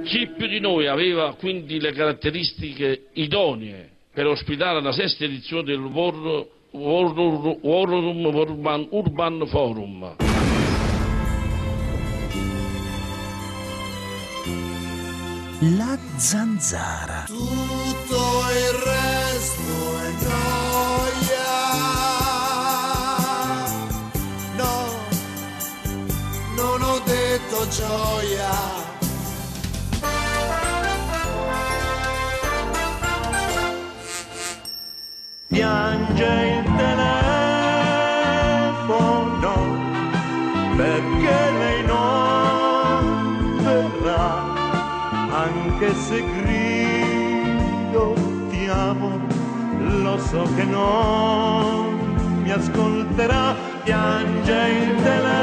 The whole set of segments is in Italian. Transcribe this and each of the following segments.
Chi più di noi aveva quindi le caratteristiche idonee per ospitare la sesta edizione del World Urban Forum? La zanzara. Tutto il resto è gioia. No, non ho detto gioia. Piange il telefono perché lei non verrà, anche se grido ti amo, lo so che non mi ascolterà. Piange il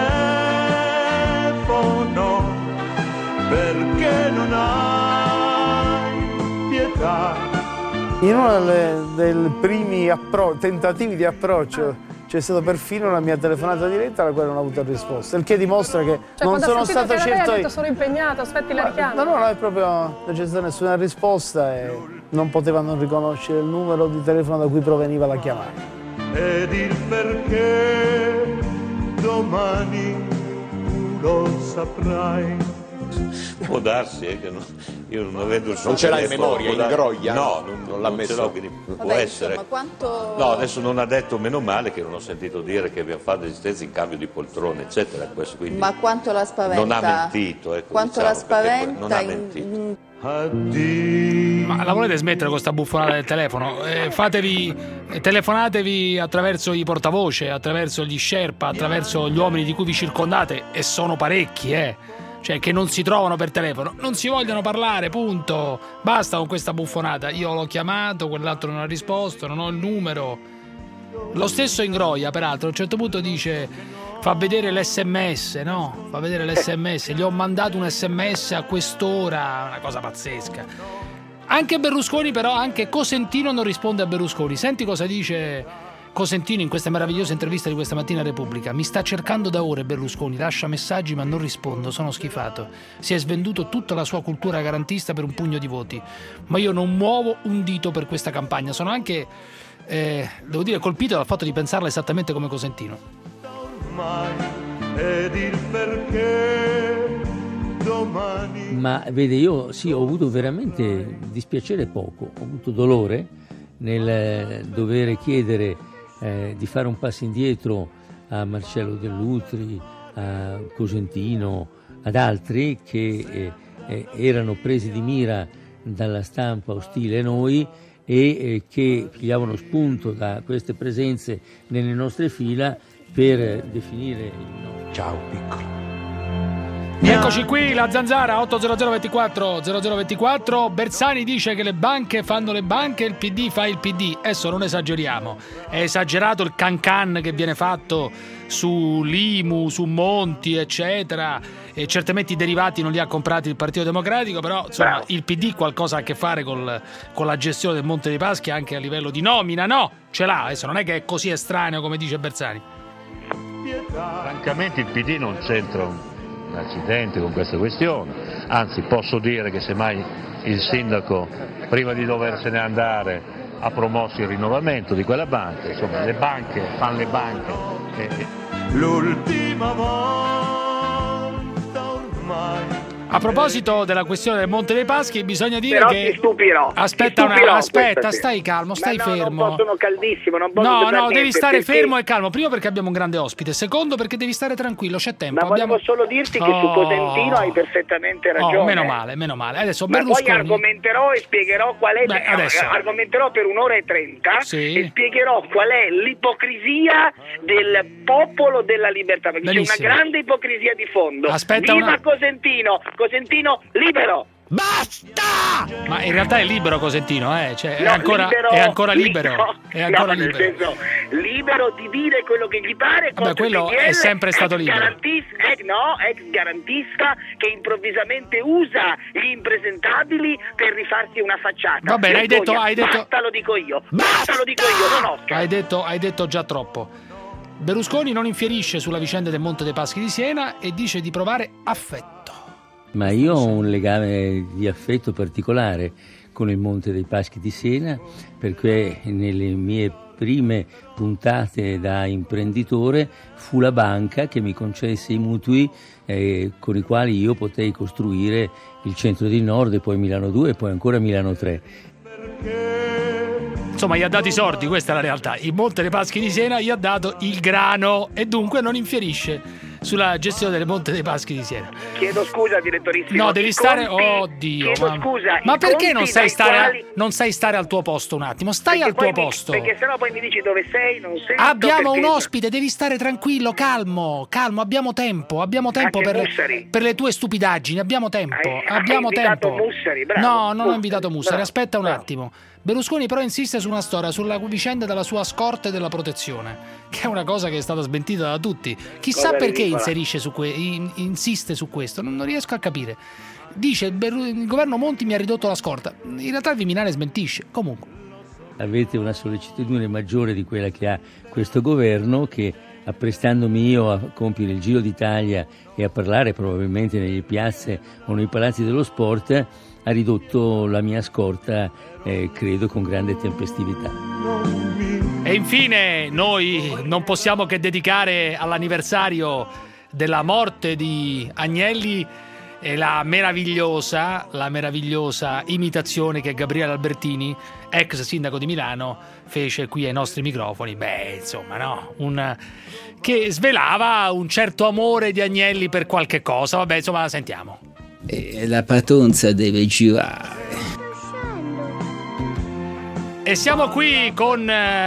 telefono perché non hai pietà. In uno dei primi tentativi di approccio c'è stata perfino la mia telefonata diretta alla quale non ho avuto risposta, il che dimostra che non sono stato certo io. Sono impegnato, aspetti la richiamo. No, è proprio, non c'è stata nessuna risposta e non poteva non riconoscere il numero di telefono da cui proveniva la chiamata. Ed il perché domani tu lo saprai. Può darsi che io non avendo il suo non ce l'ha in telefono, memoria, in groglia? No, non l'ha messo. Ce l'ho, quindi Vabbè, può essere. Insomma, quanto... No, adesso non ha detto, meno male che non ho sentito dire che abbiamo fatto esistenza in cambio di poltrone, eccetera. Questo, quindi Ma quanto la spaventa? non ha mentito, ecco, quanto diciamo, la spaventa? Non ha mentito. Ma la volete smettere con sta buffonata del telefono? Telefonatevi attraverso i portavoce, attraverso gli Sherpa, attraverso gli uomini di cui vi circondate, e sono parecchi, cioè che non si trovano per telefono, non si vogliono parlare, punto. Basta con questa buffonata. Io l'ho chiamato, quell'altro non ha risposto, non ho il numero. Lo stesso Ingroia, peraltro, a un certo punto dice, fa vedere l'SMS, no? Fa vedere l'SMS, gli ho mandato un SMS a quest'ora, una cosa pazzesca. Anche Berlusconi, però, anche Cosentino non risponde a Berlusconi. Senti cosa dice Cosentino in questa meravigliosa intervista di questa mattina a Repubblica. Mi sta cercando da ore Berlusconi, lascia messaggi ma non rispondo, sono schifato. Si è svenduto tutta la sua cultura garantista per un pugno di voti. Ma io non muovo un dito per questa campagna. Sono anche, devo dire, colpito dal fatto di pensarla esattamente come Cosentino. Ma vede, io sì, ho avuto veramente dispiacere poco, ho avuto dolore nel dover chiedere di fare un passo indietro a Marcello Dell'Utri, a Cosentino, ad altri che erano presi di mira dalla stampa ostile a noi e che pigliavano spunto da queste presenze nelle nostre fila per definire il nostro. Ciao piccolo. Eccoci qui, la zanzara 80024 Bersani dice che le banche fanno le banche e il PD fa il PD. Adesso non esageriamo, è esagerato il can che viene fatto su Limu, su Monti, eccetera, e certamente i derivati non li ha comprati il Partito Democratico, però insomma il PD qualcosa ha a che fare con la gestione del Monte dei Paschi anche a livello di nomina, no? Ce l'ha, adesso non è che è così estraneo come dice Bersani. Francamente il PD non c'entra un accidente con questa questione, anzi posso dire che semmai il sindaco prima di doversene andare ha promosso il rinnovamento di quella banca, insomma le banche fanno le banche. L'ultima volta ormai. A proposito della questione del Monte dei Paschi, bisogna dire però che... ti stupirò. Aspetta, stai calmo, stai fermo. No, sono caldissimo, non posso No, devi stare perché... fermo e calmo. Primo perché abbiamo un grande ospite, secondo perché devi stare tranquillo, c'è tempo. Ma volevo solo dirti che su Cosentino hai perfettamente ragione. Meno male. Adesso ma Berlusconi... poi argomenterò e spiegherò qual è... adesso... Argomenterò per 1:30 sì. E spiegherò qual è l'ipocrisia del popolo della libertà, perché benissimo. C'è una grande ipocrisia di fondo. Viva Cosentino libero! Basta! Ma in realtà è libero Cosentino, cioè no, è ancora libero. È ancora nel libero. Senso, libero di dire quello che gli pare. Vabbè, quello è sempre stato libero. Ex garantista che improvvisamente usa gli impresentabili per rifarsi una facciata. Va bene, hai detto. Basta, lo dico io. Basta, lo dico io, non Oscar. Hai detto già troppo. Berlusconi non infierisce sulla vicenda del Monte dei Paschi di Siena e dice di provare affetto. ma io ho un legame di affetto particolare con il Monte dei Paschi di Siena, perché nelle mie prime puntate da imprenditore fu la banca che mi concesse i mutui con i quali io potei costruire il Centro del Nord, e poi Milano 2 e poi ancora Milano 3. Insomma, gli ha dato i soldi, questa è la realtà. Il Monte dei Paschi di Siena gli ha dato il grano e dunque non infierisce sulla gestione del Monte dei Paschi di Siena. Chiedo scusa, direttorissimo. No, devi stare... Oddio. Scusa, ma perché non sai quali... stare al tuo posto un attimo? Stai al tuo posto. Perché sennò poi mi dici dove sei, non sento. Abbiamo un ospite, devi stare tranquillo, calmo, abbiamo tempo per le tue stupidaggini, abbiamo tempo. Abbiamo tempo. Mussari, bravo. No, non ho invitato Mussari, aspetta un attimo. Berlusconi però insiste su una storia, sulla vicenda della sua scorta e della protezione, che è una cosa che è stata smentita da tutti. Chissà perché insiste su questo, non riesco a capire. Dice il governo Monti mi ha ridotto la scorta, in realtà il Viminale smentisce. Comunque avete una sollecitudine maggiore di quella che ha questo governo, che apprestandomi io a compiere il Giro d'Italia e a parlare probabilmente nelle piazze o nei palazzi dello sport, ha ridotto la mia scorta, credo, con grande tempestività. E infine noi non possiamo che dedicare all'anniversario della morte di Agnelli e la meravigliosa imitazione che Gabriele Albertini, ex sindaco di Milano, fece qui ai nostri microfoni. Che svelava un certo amore di Agnelli per qualche cosa. La sentiamo. La patonza deve girare. E siamo qui con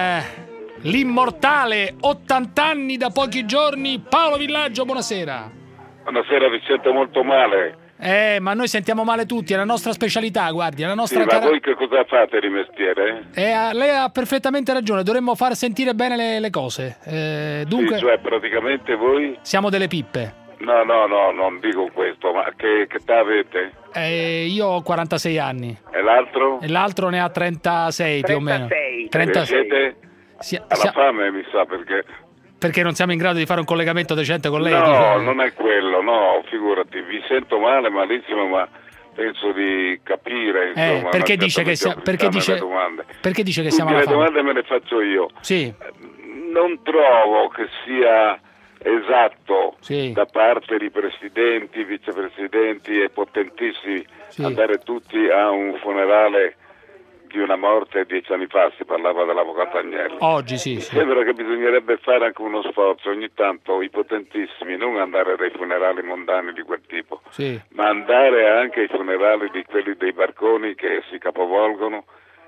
l'immortale 80 anni da pochi giorni Paolo Villaggio, buonasera. Buonasera, vi sento molto male. Ma noi sentiamo male tutti, è la nostra specialità, guardi, è la nostra ma voi che cosa fate di mestiere? Lei ha perfettamente ragione, dovremmo far sentire bene le cose. Dunque, sì, cioè praticamente voi? Siamo delle pippe. No, non dico questo, ma che età avete? Io ho 46 anni. E l'altro? E l'altro ne ha 36 più o meno. 36. Siete alla fame, mi sa, perché non siamo in grado di fare un collegamento decente con lei? No, non è quello, no, figurati, vi sento malissimo, ma penso di capire, insomma. Perché dice che siamo alla fame? Le domande me le faccio io. Sì. Non trovo che sia esatto da parte di presidenti, vicepresidenti e potentissimi andare tutti a un funerale di una morte 10 anni fa, si parlava dell'avvocato Agnelli. Oggi sembra che bisognerebbe fare anche uno sforzo ogni tanto, i potentissimi, non andare ai funerali mondani di quel tipo, ma andare anche ai funerali di quelli dei barconi che si capovolgono,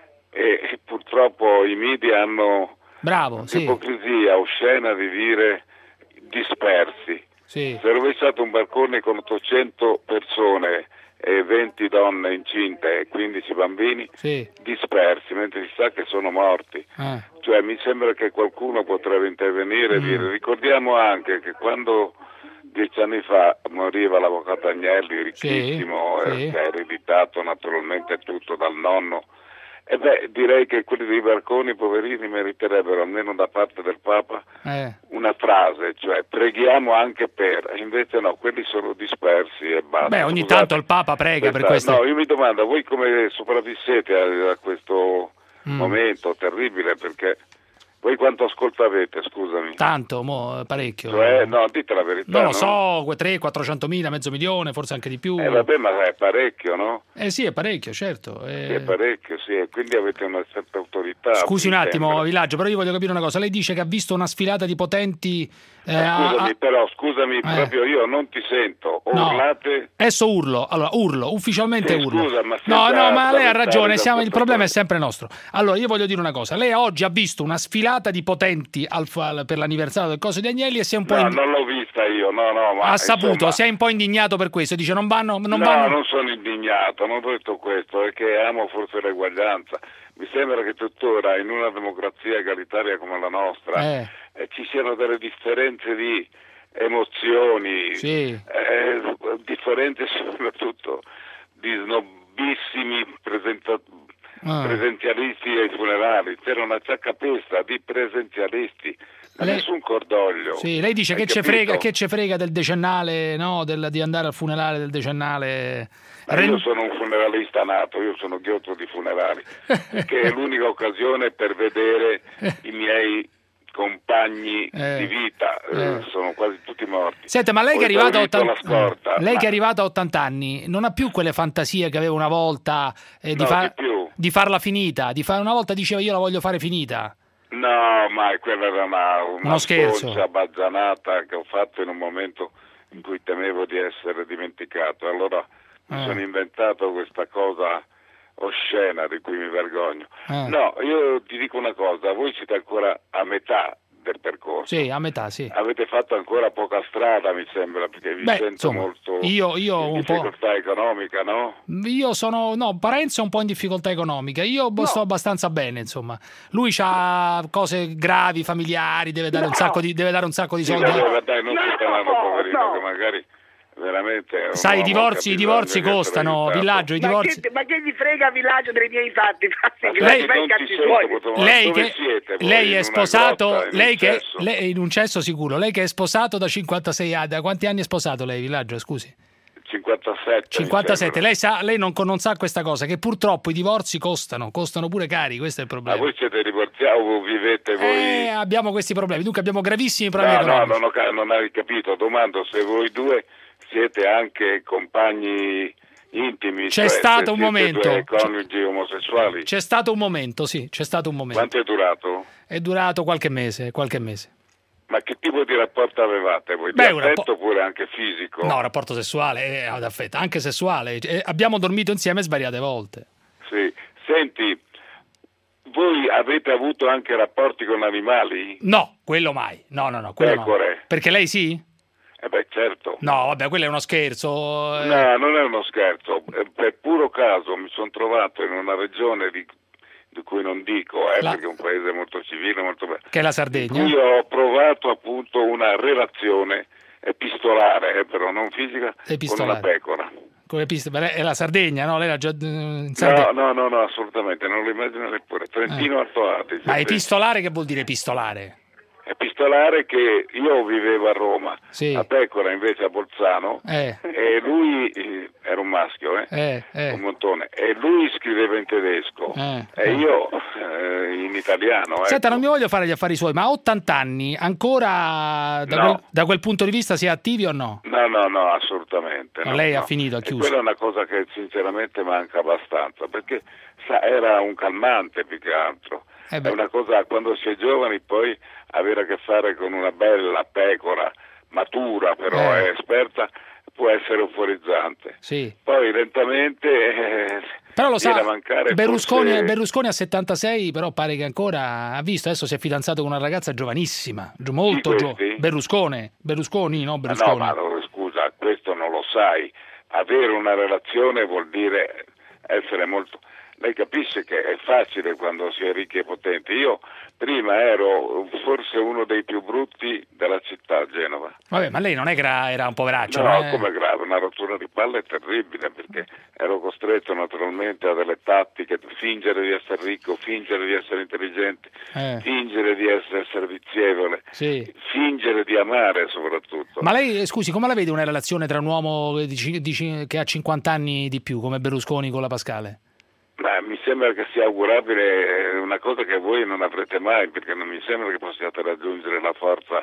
e purtroppo i media hanno l'ipocrisia oscena di dire dispersi. Se rovesciate un barcone con 800 persone e 20 donne incinte e 15 bambini dispersi, mentre si sa che sono morti. Cioè mi sembra che qualcuno potrebbe intervenire e dire: ricordiamo anche che quando 10 anni fa moriva l'avvocato Agnelli, ricchissimo, che ha ereditato naturalmente tutto dal nonno, direi che quelli dei barconi, poverini, meriterebbero almeno da parte del Papa una frase, cioè preghiamo anche per, invece no, quelli sono dispersi e basta. Ogni tanto il Papa prega per questo. No, io mi domando, voi come sopravvissete a questo momento terribile, perché voi quanto ascolto avete, scusami? Tanto, parecchio. Cioè, no, dite la verità. Non lo so, 300-400 mila, mezzo milione, forse anche di più. Vabbè, ma è parecchio, no? Sì, è parecchio, certo. Sì, è parecchio, e quindi avete una certa autorità. Scusi un attimo, Villaggio, però io voglio capire una cosa. Lei dice che ha visto una sfilata di potenti... Scusami, proprio io non ti sento. Urlate. Adesso urlo. Allora, ufficialmente urlo. Scusa, ma ma lei ha ragione, il problema è sempre nostro. Allora, io voglio dire una cosa. Lei oggi ha visto una sfilata di potenti per l'anniversario del coso di Agnelli e si è un po'... non l'ho vista io, ma... Ha saputo, si è un po' indignato per questo, dice non vanno... non sono indignato, non ho detto questo, è che amo forse l'eguaglianza. Mi sembra che tuttora in una democrazia egalitaria come la nostra ci siano delle differenze di emozioni, differenze soprattutto di snobbissimi presenzialisti ai funerali, c'era una ciaccapesta di presenzialisti, nessun cordoglio. Sì, lei dice che ce frega del decennale, no? Di andare al funerale del decennale. Io sono un funeralista nato, io sono ghiotto di funerali, che è l'unica occasione per vedere i miei compagni di vita, sono quasi tutti morti. Senta, ma lei che è arrivata lei che è arrivata a 80 anni non ha più quelle fantasie che aveva una volta di farla finita, una volta diceva io la voglio fare finita. No, ma quella era una scherzo, bazzanata che ho fatto in un momento in cui temevo di essere dimenticato, allora mi sono inventato questa cosa oscena di cui mi vergogno. No, io ti dico una cosa, voi siete ancora a metà del percorso. Sì, a metà, sì. Avete fatto ancora poca strada, mi sembra, perché vi sento insomma, molto io in difficoltà economica, no? Io sono, Parenzo è un po' in difficoltà economica, io sto abbastanza bene, insomma. Lui ha cose gravi, familiari, deve dare un sacco di soldi. Dai, non si parlano poverino, che magari veramente sai, i divorzi costano, Villaggio, i divorzi. Ma che gli frega Villaggio dei miei fatti? Lei è sposato, lei in un cesso sicuro, lei che è sposato da 56 anni, da quanti anni è sposato lei, Villaggio, scusi? 57. Lei non sa questa cosa, che purtroppo i divorzi costano pure cari, questo è il problema. Ma voi siete divorziati o vivete voi? Abbiamo questi problemi, dunque abbiamo gravissimi problemi economici. No, non hai capito, domando se voi due siete anche compagni intimi. C'è stato un momento. Due coniugi omosessuali. C'è stato un momento, sì, c'è stato un momento. Quanto è durato? È durato qualche mese. Ma che tipo di rapporto avevate voi? Di affetto oppure anche fisico? No, rapporto sessuale, ad affetto, anche sessuale. Abbiamo dormito insieme svariate volte. Sì. Senti, voi avete avuto anche rapporti con animali? No, quello mai. No, quello Pecore? No. Perché lei sì? Certo. No, vabbè, quello è uno scherzo. No, non è uno scherzo. Per puro caso mi sono trovato in una regione di cui non dico, perché è un paese molto civile, molto bello. Che è la Sardegna. Io ho provato appunto una relazione epistolare, però non fisica, con una pecora. È la Sardegna, no? Lei era già in Sardegna? No, assolutamente, non lo immagino neppure. Trentino Alto Adige. Ma epistolare che vuol dire epistolare? Epistolare che io vivevo a Roma, a Pecora invece a Bolzano, e lui era un maschio, un montone, e lui scriveva in tedesco e io in italiano. Senta, non mi voglio fare gli affari suoi, ma a 80 anni ancora da quel punto di vista si è attivi o no? No, assolutamente. Lei ha finito, ha chiuso. Quella è una cosa che sinceramente manca abbastanza, perché era un calmante più che altro. È una cosa, quando si è giovani, poi avere a che fare con una bella pecora matura, però è esperta, può essere euforizzante. Sì. Poi lentamente però lo sa, mancare Berlusconi a 76, però pare che ancora ha visto, adesso si è fidanzato con una ragazza giovanissima, molto giovane. Berlusconi, no? Berlusconi. No, ma scusa, questo non lo sai. Avere una relazione vuol dire essere molto... Lei capisce che è facile quando si è ricchi e potenti. Io prima ero forse uno dei più brutti della città, Genova. Vabbè, ma lei non è che era un poveraccio? No, come grave, una rottura di palle terribile, perché ero costretto naturalmente a delle tattiche, fingere di essere ricco, fingere di essere intelligente, fingere di essere servizievole, fingere di amare soprattutto. Ma lei, scusi, come la vede una relazione tra un uomo che ha 50 anni di più, come Berlusconi con la Pascale? Ma mi sembra che sia augurabile, una cosa che voi non avrete mai, perché non mi sembra che possiate raggiungere la forza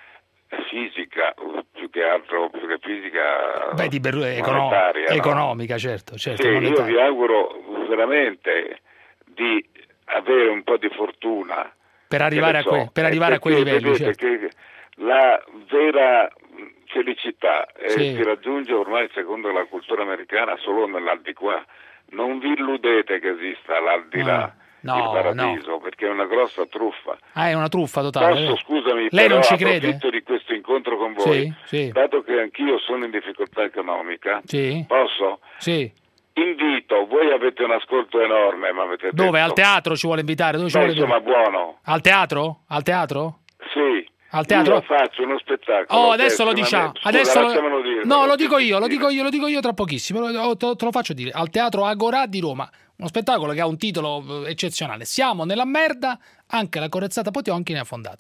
fisica, più che fisica, monetaria, economica, certo. Sì, io vi auguro veramente di avere un po' di fortuna per arrivare a quei livelli. Certo. Perché la vera felicità si raggiunge ormai, secondo la cultura americana, solo nell'aldilà. Non vi illudete che esista l'aldilà, il paradiso, perché è una grossa truffa. È una truffa totale. Scusami, lei non ci crede? Approfitto di questo incontro con voi, dato che anch'io sono in difficoltà economica, posso? Sì. Invito, voi avete un ascolto enorme, ma avete detto... Dove? Al teatro ci vuole invitare? Dove ci vuole insomma, buono. Al teatro? Sì. Al teatro? Io faccio uno spettacolo. Adesso lo diciamo. Lo dico io tra pochissimo. Te lo faccio dire. Al Teatro Agorà di Roma. Uno spettacolo che ha un titolo eccezionale. Siamo nella merda, anche la corazzata Potionkin è affondata.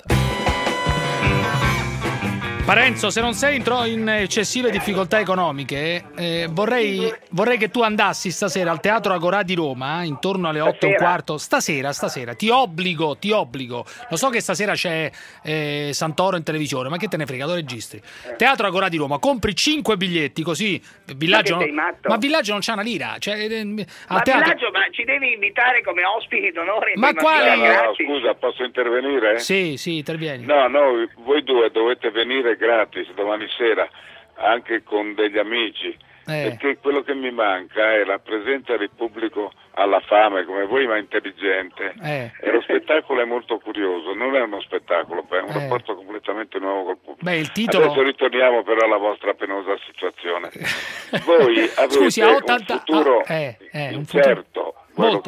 Parenzo, se non sei in eccessive difficoltà economiche, vorrei che tu andassi stasera al Teatro Agorà di Roma, intorno alle 8:15. Stasera, ti obbligo. Lo so che stasera c'è Santoro in televisione, ma che te ne frega, lo registri. Teatro Agorà di Roma, compri 5 biglietti, così Villaggio ma Villaggio non c'ha una lira. Villaggio, ma ci devi invitare come ospiti d'onore. Ma quali? No, scusa, posso intervenire? Sì, intervieni. No, voi due dovete venire gratis domani sera anche con degli amici, perché quello che mi manca è la presenza del pubblico alla fame come voi, ma intelligente, e lo spettacolo è molto curioso, non è uno spettacolo, è un rapporto completamente nuovo col pubblico. Il titolo... Adesso ritorniamo però alla vostra penosa situazione. Voi avete un futuro incerto. Molto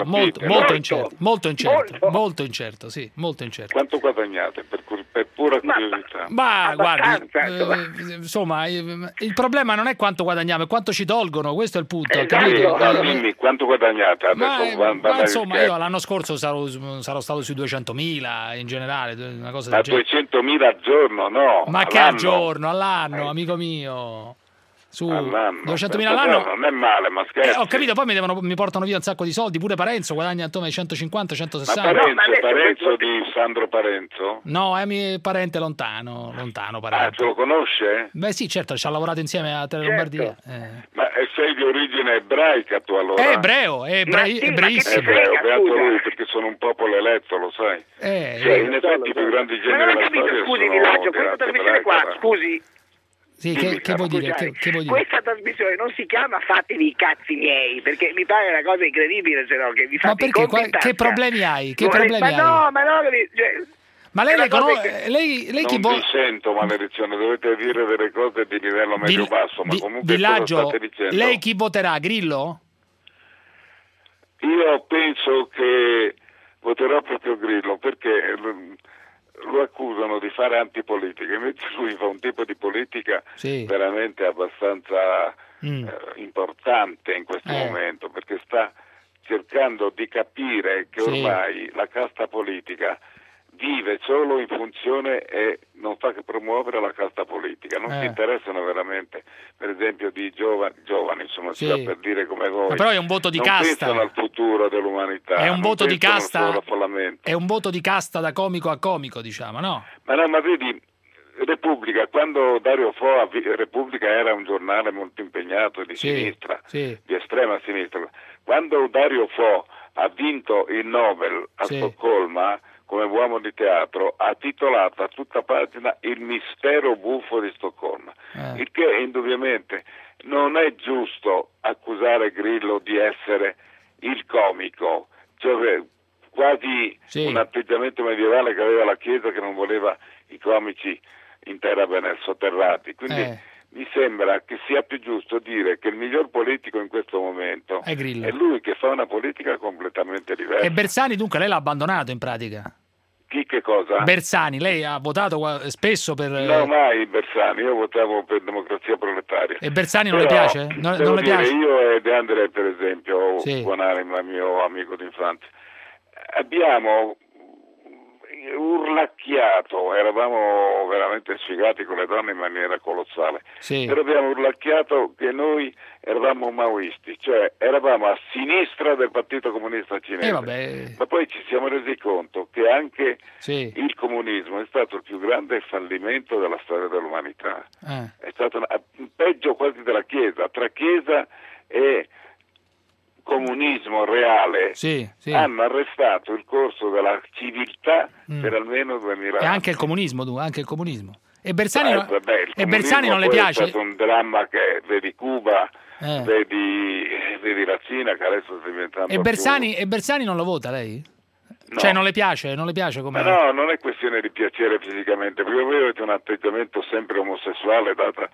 incerto, sì, molto incerto. Quanto guadagnate per pura curiosità? Ma guardi, insomma, il problema non è quanto guadagniamo, è quanto ci tolgono, questo è il punto. Dimmi quanto guadagnate adesso? Ma insomma, io l'anno scorso sarò stato sui 200.000 in generale, una cosa del genere. 200.000 al giorno, no? Ma che al giorno, all'anno, amico mio. Su 200.000 all'anno non è male, ma scherzi. Ho capito, poi mi portano via un sacco di soldi, pure Parenzo guadagna intorno ai 150, 160. Ma Parenzo di Sandro Parenzo? No, è mio parente lontano Parenzo. Ah, ce lo conosce? Beh sì, certo, ci ha lavorato insieme a Tele Lombardia. Ma sei di origine ebraica tu allora? È ebreo, ebreissimo. Beato lui, perché sono un popolo eletto, lo sai. In effetti i più grandi generi della storia scusi, Villaggio, questa trasmissione qua, scusi. Sì, che vuoi dire? Questa trasmissione non si chiama Fatevi i cazzi miei, perché mi pare una cosa incredibile, se no, che vi fate. Ma perché? Che problemi hai? Ma lei le conosce? Lei chi non vi sento, maledizione, dovete dire delle cose di livello medio-basso, ma comunque Villaggio, state dicendo. Lei chi voterà? Grillo? Io penso che voterò proprio Grillo, perché lo accusano di fare antipolitica, invece lui fa un tipo di politica veramente abbastanza importante in questo momento, perché sta cercando di capire che ormai la casta politica vive solo in funzione e non fa che promuovere la casta politica, non si interessano veramente, per esempio, di giovani, insomma, si va per dire come voi. Ma però è un voto di non casta. Pensano al futuro dell'umanità. È un voto di casta. È un voto di casta da comico a comico, diciamo, no? Ma vedi, Repubblica, quando Dario Fo, Repubblica era un giornale molto impegnato di sinistra, di estrema sinistra. Quando Dario Fo ha vinto il Nobel a Stoccolma come uomo di teatro, ha titolato a tutta pagina Il mistero buffo di Stoccolma, il che indubbiamente non è giusto accusare Grillo di essere il comico, cioè quasi un atteggiamento medievale che aveva la Chiesa, che non voleva i comici in terra bene sotterrati, quindi mi sembra che sia più giusto dire che il miglior politico in questo momento è Grillo. È lui che fa una politica completamente diversa. E Bersani dunque lei l'ha abbandonato in pratica? Che cosa? Bersani, lei ha votato spesso per... No, mai Bersani, io votavo per Democrazia Proletaria. E Bersani non le piace? Non le piace? Io e De André, per esempio, buonanima, mio amico d'infanzia, abbiamo urlacchiato, eravamo veramente sfigati con le donne in maniera colossale, però abbiamo urlacchiato che noi eravamo maoisti, cioè eravamo a sinistra del Partito Comunista Cinese, ma poi ci siamo resi conto che anche il comunismo è stato il più grande fallimento della storia dell'umanità, è stato peggio quasi della Chiesa, tra Chiesa e comunismo reale hanno arrestato il corso della civiltà per almeno 2000 anni. E anche il comunismo, E Bersani, non le piace? È stato un dramma che vedi Cuba, vedi la Cina, che adesso sta diventando e Bersani non lo vota lei? No. Cioè non le piace come... No, non è questione di piacere fisicamente, perché voi avete un atteggiamento sempre omosessuale data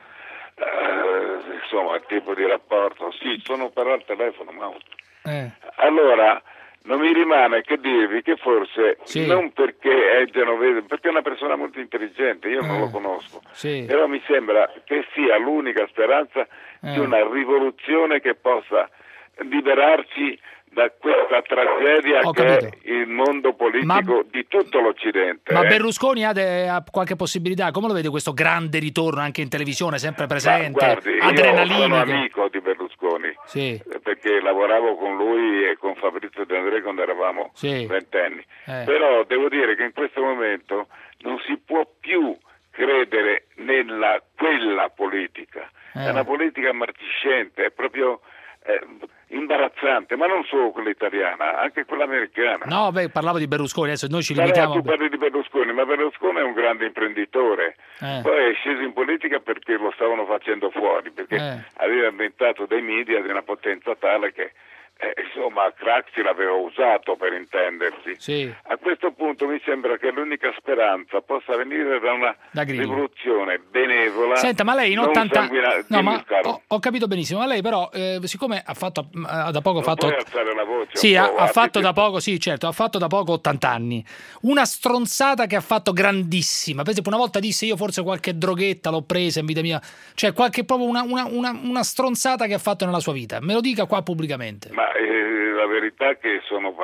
insomma il tipo di rapporto. Sono però al telefono, ma allora non mi rimane che dirvi che forse non perché è genovese, perché è una persona molto intelligente, io non lo conosco, però mi sembra che sia l'unica speranza di una rivoluzione che possa liberarci da questa tragedia che è il mondo politico di tutto l'Occidente. Ma Berlusconi ha qualche possibilità? Come lo vede questo grande ritorno anche in televisione, sempre presente, guardi, adrenalinico? Io sono amico di Berlusconi, perché lavoravo con lui e con Fabrizio De André quando eravamo ventenni. Però devo dire che in questo momento non si può più credere nella quella politica. È una politica marciscente, è proprio imbarazzante, ma non solo quella italiana, anche quella americana. No, parlavo di Berlusconi, adesso noi ci limitiamo. Tu parli di Berlusconi, ma Berlusconi è un grande imprenditore. Poi è sceso in politica perché lo stavano facendo fuori, perché aveva inventato dei media di una potenza tale che insomma Craxi l'aveva usato, per intendersi. A questo punto mi sembra che l'unica speranza possa venire da una rivoluzione benevola. Senta, ma lei in 80 ho capito benissimo, ma lei però siccome ha fatto da poco puoi alzare la voce, ha fatto da poco, ha fatto da poco 80 anni. Una stronzata che ha fatto grandissima. Per esempio, una volta disse: io forse qualche droghetta l'ho presa in vita mia. Cioè proprio una stronzata che ha fatto nella sua vita. Me lo dica qua pubblicamente. Ma la verità è che sono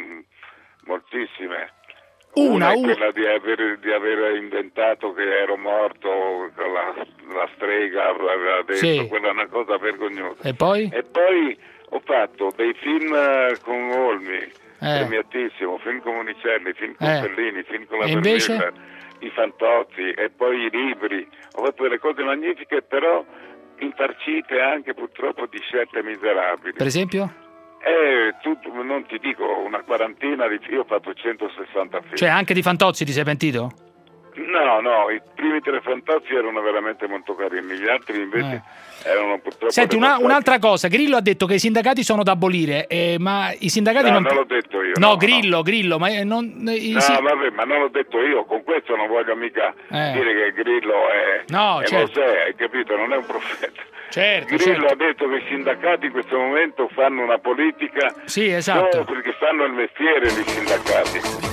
moltissime. Una è quella di aver inventato che ero morto, la strega aveva detto, quella è una cosa vergognosa. E poi ho fatto dei film con Olmi, premiatissimo, film con Monicelli, film con Fellini, film con la Berlella, i Fantozzi, e poi i libri. Ho fatto delle cose magnifiche, però infarcite anche purtroppo di scelte miserabili. Per esempio? Non ti dico, una quarantina io ho fatto 160 film. Cioè anche di Fantozzi ti sei pentito? No, i primi 3 Fantozzi erano veramente molto carini, gli altri invece erano purtroppo... Senti, un'altra cosa, Grillo ha detto che i sindacati sono da abolire, ma i sindacati non l'ho detto io. No, Grillo, ma non... vabbè, ma non l'ho detto io, con questo non voglio mica dire che Grillo è... No, certo. Hai capito, non è un profeta. Certo, Grillo ha detto che i sindacati in questo momento fanno una politica solo perché fanno il mestiere di sindacati.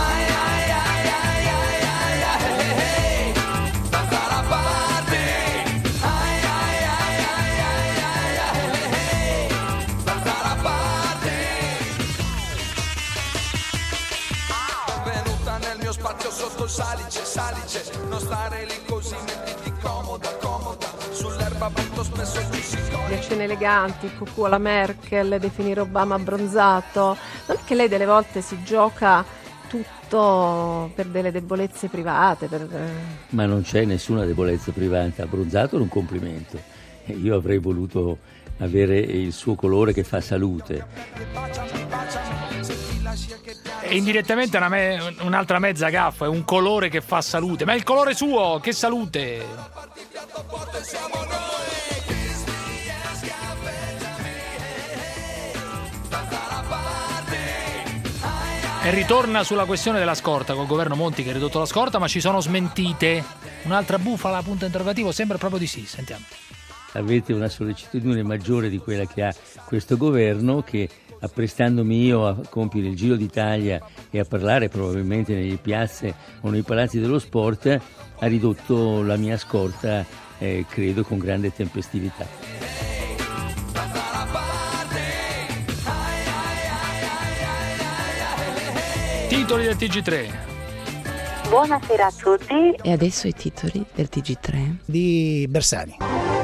Benvenuta nel mio spazio sotto salice, non stare lì così, mettiti comoda, sull'erba molto spesso ci si Le scene eleganti, il cucù alla Merkel, definire Obama abbronzato. Non è che lei delle volte si gioca tutto per delle debolezze private? Ma non c'è nessuna debolezza privata, abbronzato è un complimento. Io avrei voluto avere il suo colore che fa salute. E indirettamente un'altra mezza gaffa, è un colore che fa salute, ma è il colore suo, che salute! E ritorna sulla questione della scorta, col governo Monti che ha ridotto la scorta, ma ci sono smentite. Un'altra bufala, punto interrogativo, sembra proprio di sì, sentiamo. Avete una sollecitudine maggiore di quella che ha questo governo, che apprestandomi io a compiere il Giro d'Italia e a parlare probabilmente nelle piazze o nei palazzi dello sport, ha ridotto la mia scorta, credo, con grande tempestività. Titoli del TG3. Buonasera a tutti. E adesso i titoli del TG3 di Bersani.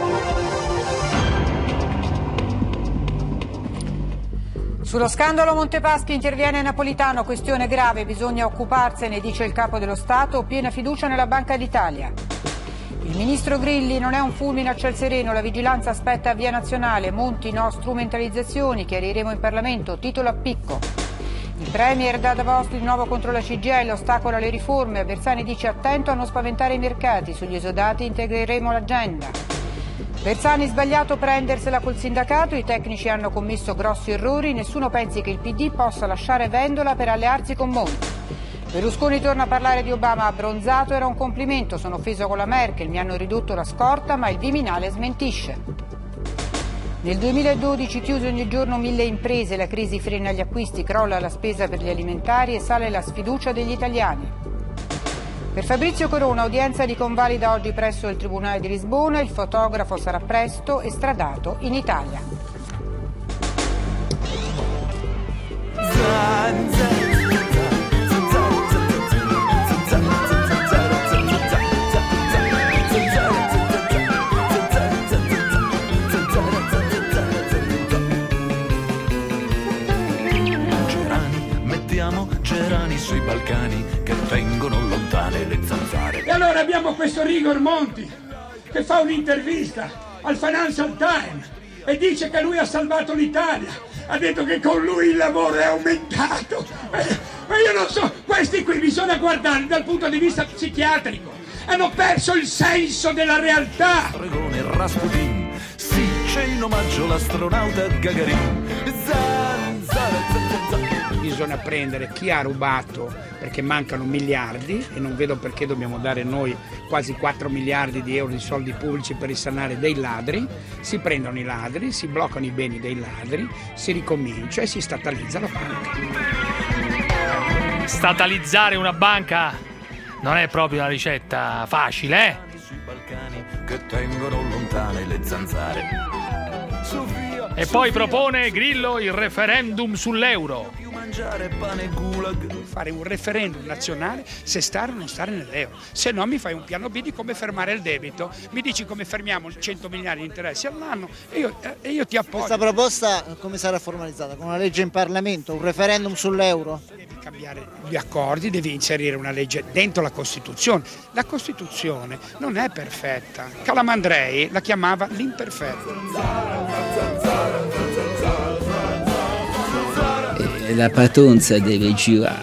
Sullo scandalo Montepaschi interviene Napolitano, questione grave, bisogna occuparsene, dice il capo dello Stato, piena fiducia nella Banca d'Italia. Il ministro Grilli: non è un fulmine a ciel sereno, la vigilanza aspetta via nazionale, Monti no strumentalizzazioni, chiariremo in Parlamento, titolo a picco. Il premier dà Davos di nuovo contro la CGIL, ostacola le riforme, Bersani dice attento a non spaventare i mercati, sugli esodati integreremo l'agenda. Bersani: sbagliato prendersela col sindacato, i tecnici hanno commesso grossi errori, nessuno pensi che il PD possa lasciare Vendola per allearsi con Monti. Berlusconi torna a parlare di Obama abbronzato, era un complimento, sono offeso con la Merkel, mi hanno ridotto la scorta ma il Viminale smentisce. Nel 2012 chiuse ogni giorno 1000 imprese, la crisi frena gli acquisti, crolla la spesa per gli alimentari e sale la sfiducia degli italiani. Per Fabrizio Corona, udienza di convalida oggi presso il Tribunale di Lisbona, il fotografo sarà presto estradato in Italia. Gerani sui Balcani che tengono lontane le zanzare. E allora abbiamo questo Rigor Monti che fa un'intervista al Financial Times e dice che lui ha salvato l'Italia, ha detto che con lui il lavoro è aumentato. Ma io non so, questi qui bisogna guardarli dal punto di vista psichiatrico, hanno perso il senso della realtà. Stregone Rasputin, sì, c'è in omaggio l'astronauta Gagarin. Bisogna prendere chi ha rubato, perché mancano miliardi e non vedo perché dobbiamo dare noi quasi 4 miliardi di euro di soldi pubblici per risanare dei ladri. Si prendono i ladri, si bloccano i beni dei ladri, si ricomincia e si statalizza la banca. Statalizzare una banca non è proprio una ricetta facile, eh? Sui Balcani che tengono lontane le zanzare. E poi propone Grillo il referendum sull'euro. Mangiare pane gulag. Fare un referendum nazionale se stare o non stare nell'euro. Se no mi fai un piano B di come fermare il debito. Mi dici come fermiamo 100 miliardi di interessi all'anno e io ti appoggio. Questa proposta come sarà formalizzata? Con una legge in Parlamento? Un referendum sull'euro? Devi cambiare gli accordi, devi inserire una legge dentro la Costituzione. La Costituzione non è perfetta. Calamandrei la chiamava l'imperfetta. La patonza deve girare.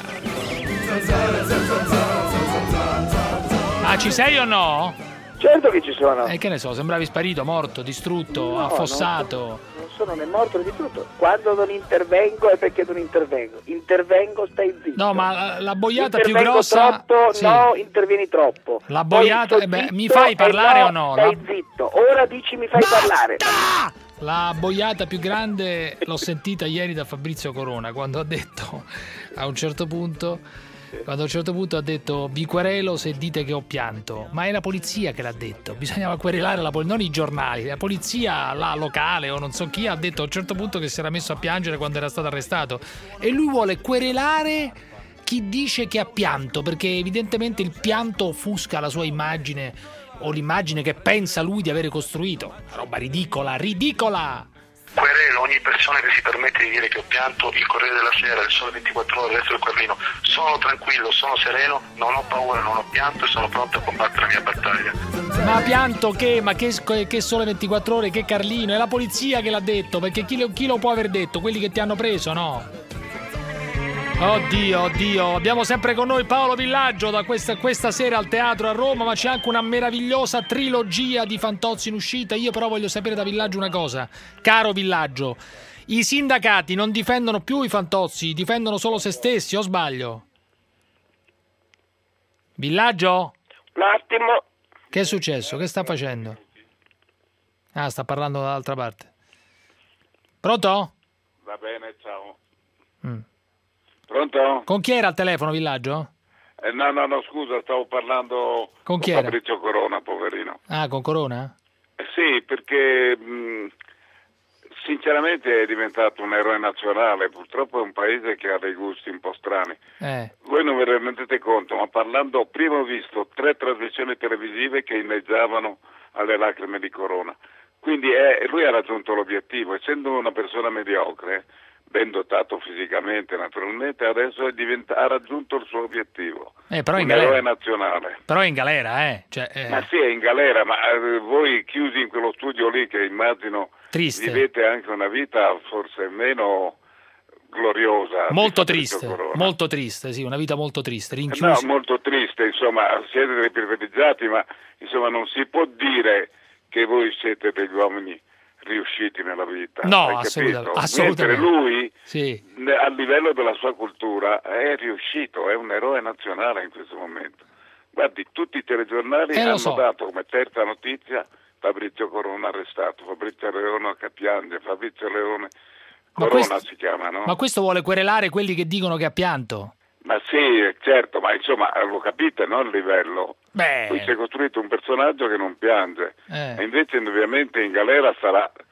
Ah, ci sei o no? Certo che ci sono. E che ne so, sembravi sparito, morto, distrutto, no, affossato. Non sono né morto né distrutto. Quando non intervengo è perché non intervengo. Intervengo, stai zitto. No, ma la boiata più grossa... troppo, sì. No, intervieni troppo. La boiata... mi fai parlare o no? Stai zitto. Ora dici mi fai parlare. La boiata più grande l'ho sentita ieri da Fabrizio Corona quando ha detto a un certo punto ha detto vi querelo se dite che ho pianto, ma è la polizia che l'ha detto, bisognava querelare la polizia, non i giornali, la polizia la locale o non so chi ha detto a un certo punto che si era messo a piangere quando era stato arrestato e lui vuole querelare chi dice che ha pianto perché evidentemente il pianto offusca la sua immagine o l'immagine che pensa lui di avere costruito. Una roba ridicola. Querelo ogni persona che si permette di dire che ho pianto, il Corriere della Sera, il Sole 24 Ore, il Resto del Carlino. Sono tranquillo, sono sereno, non ho paura, non ho pianto e sono pronto a combattere la mia battaglia. Ma pianto che? Ma che Sole 24 Ore, che Carlino? È la polizia che l'ha detto, perché chi lo può aver detto? Quelli che ti hanno preso, no? Oddio, abbiamo sempre con noi Paolo Villaggio da questa sera al teatro a Roma, ma c'è anche una meravigliosa trilogia di Fantozzi in uscita. Io però voglio sapere da Villaggio una cosa, caro Villaggio, i sindacati non difendono più i Fantozzi, difendono solo se stessi, o sbaglio? Villaggio? Un attimo. Che è successo? Che sta facendo? Ah, sta parlando dall'altra parte. Pronto? Va bene, ciao. Mm. Pronto? Con chi era al telefono, Villaggio? No, scusa, stavo parlando con chi era? Fabrizio Corona, poverino. Ah, con Corona? Sì, perché sinceramente è diventato un eroe nazionale. Purtroppo è un paese che ha dei gusti un po' strani. Voi non ve ne rendete conto, ma parlando, prima ho visto 3 trasmissioni televisive che inneggiavano alle lacrime di Corona. Quindi lui ha raggiunto l'obiettivo, essendo una persona mediocre, ben dotato fisicamente naturalmente, adesso ha raggiunto il suo obiettivo, però un eroe nazionale. Però è in galera, Ma sì, è in galera, ma voi chiusi in quello studio lì che immagino triste. Vivete anche una vita forse meno gloriosa. Molto triste, sì, una vita molto triste, No, rinchiusi. molto triste, insomma, siete dei privilegiati, ma insomma non si può dire che voi siete degli uomini riusciti nella vita. No, assolutamente. Mentre lui, sì, a livello della sua cultura, è riuscito, è un eroe nazionale in questo momento. Guardi, tutti i telegiornali hanno dato come terza notizia Fabrizio Corona arrestato, Fabrizio Leone che piange, Fabrizio Leone Corona si chiama, no? Ma questo vuole querelare quelli che dicono che ha pianto? Ma sì, certo, ma insomma lo capite, no? Il livello. Qui si è costruito un personaggio che non piange e invece ovviamente in galera sarà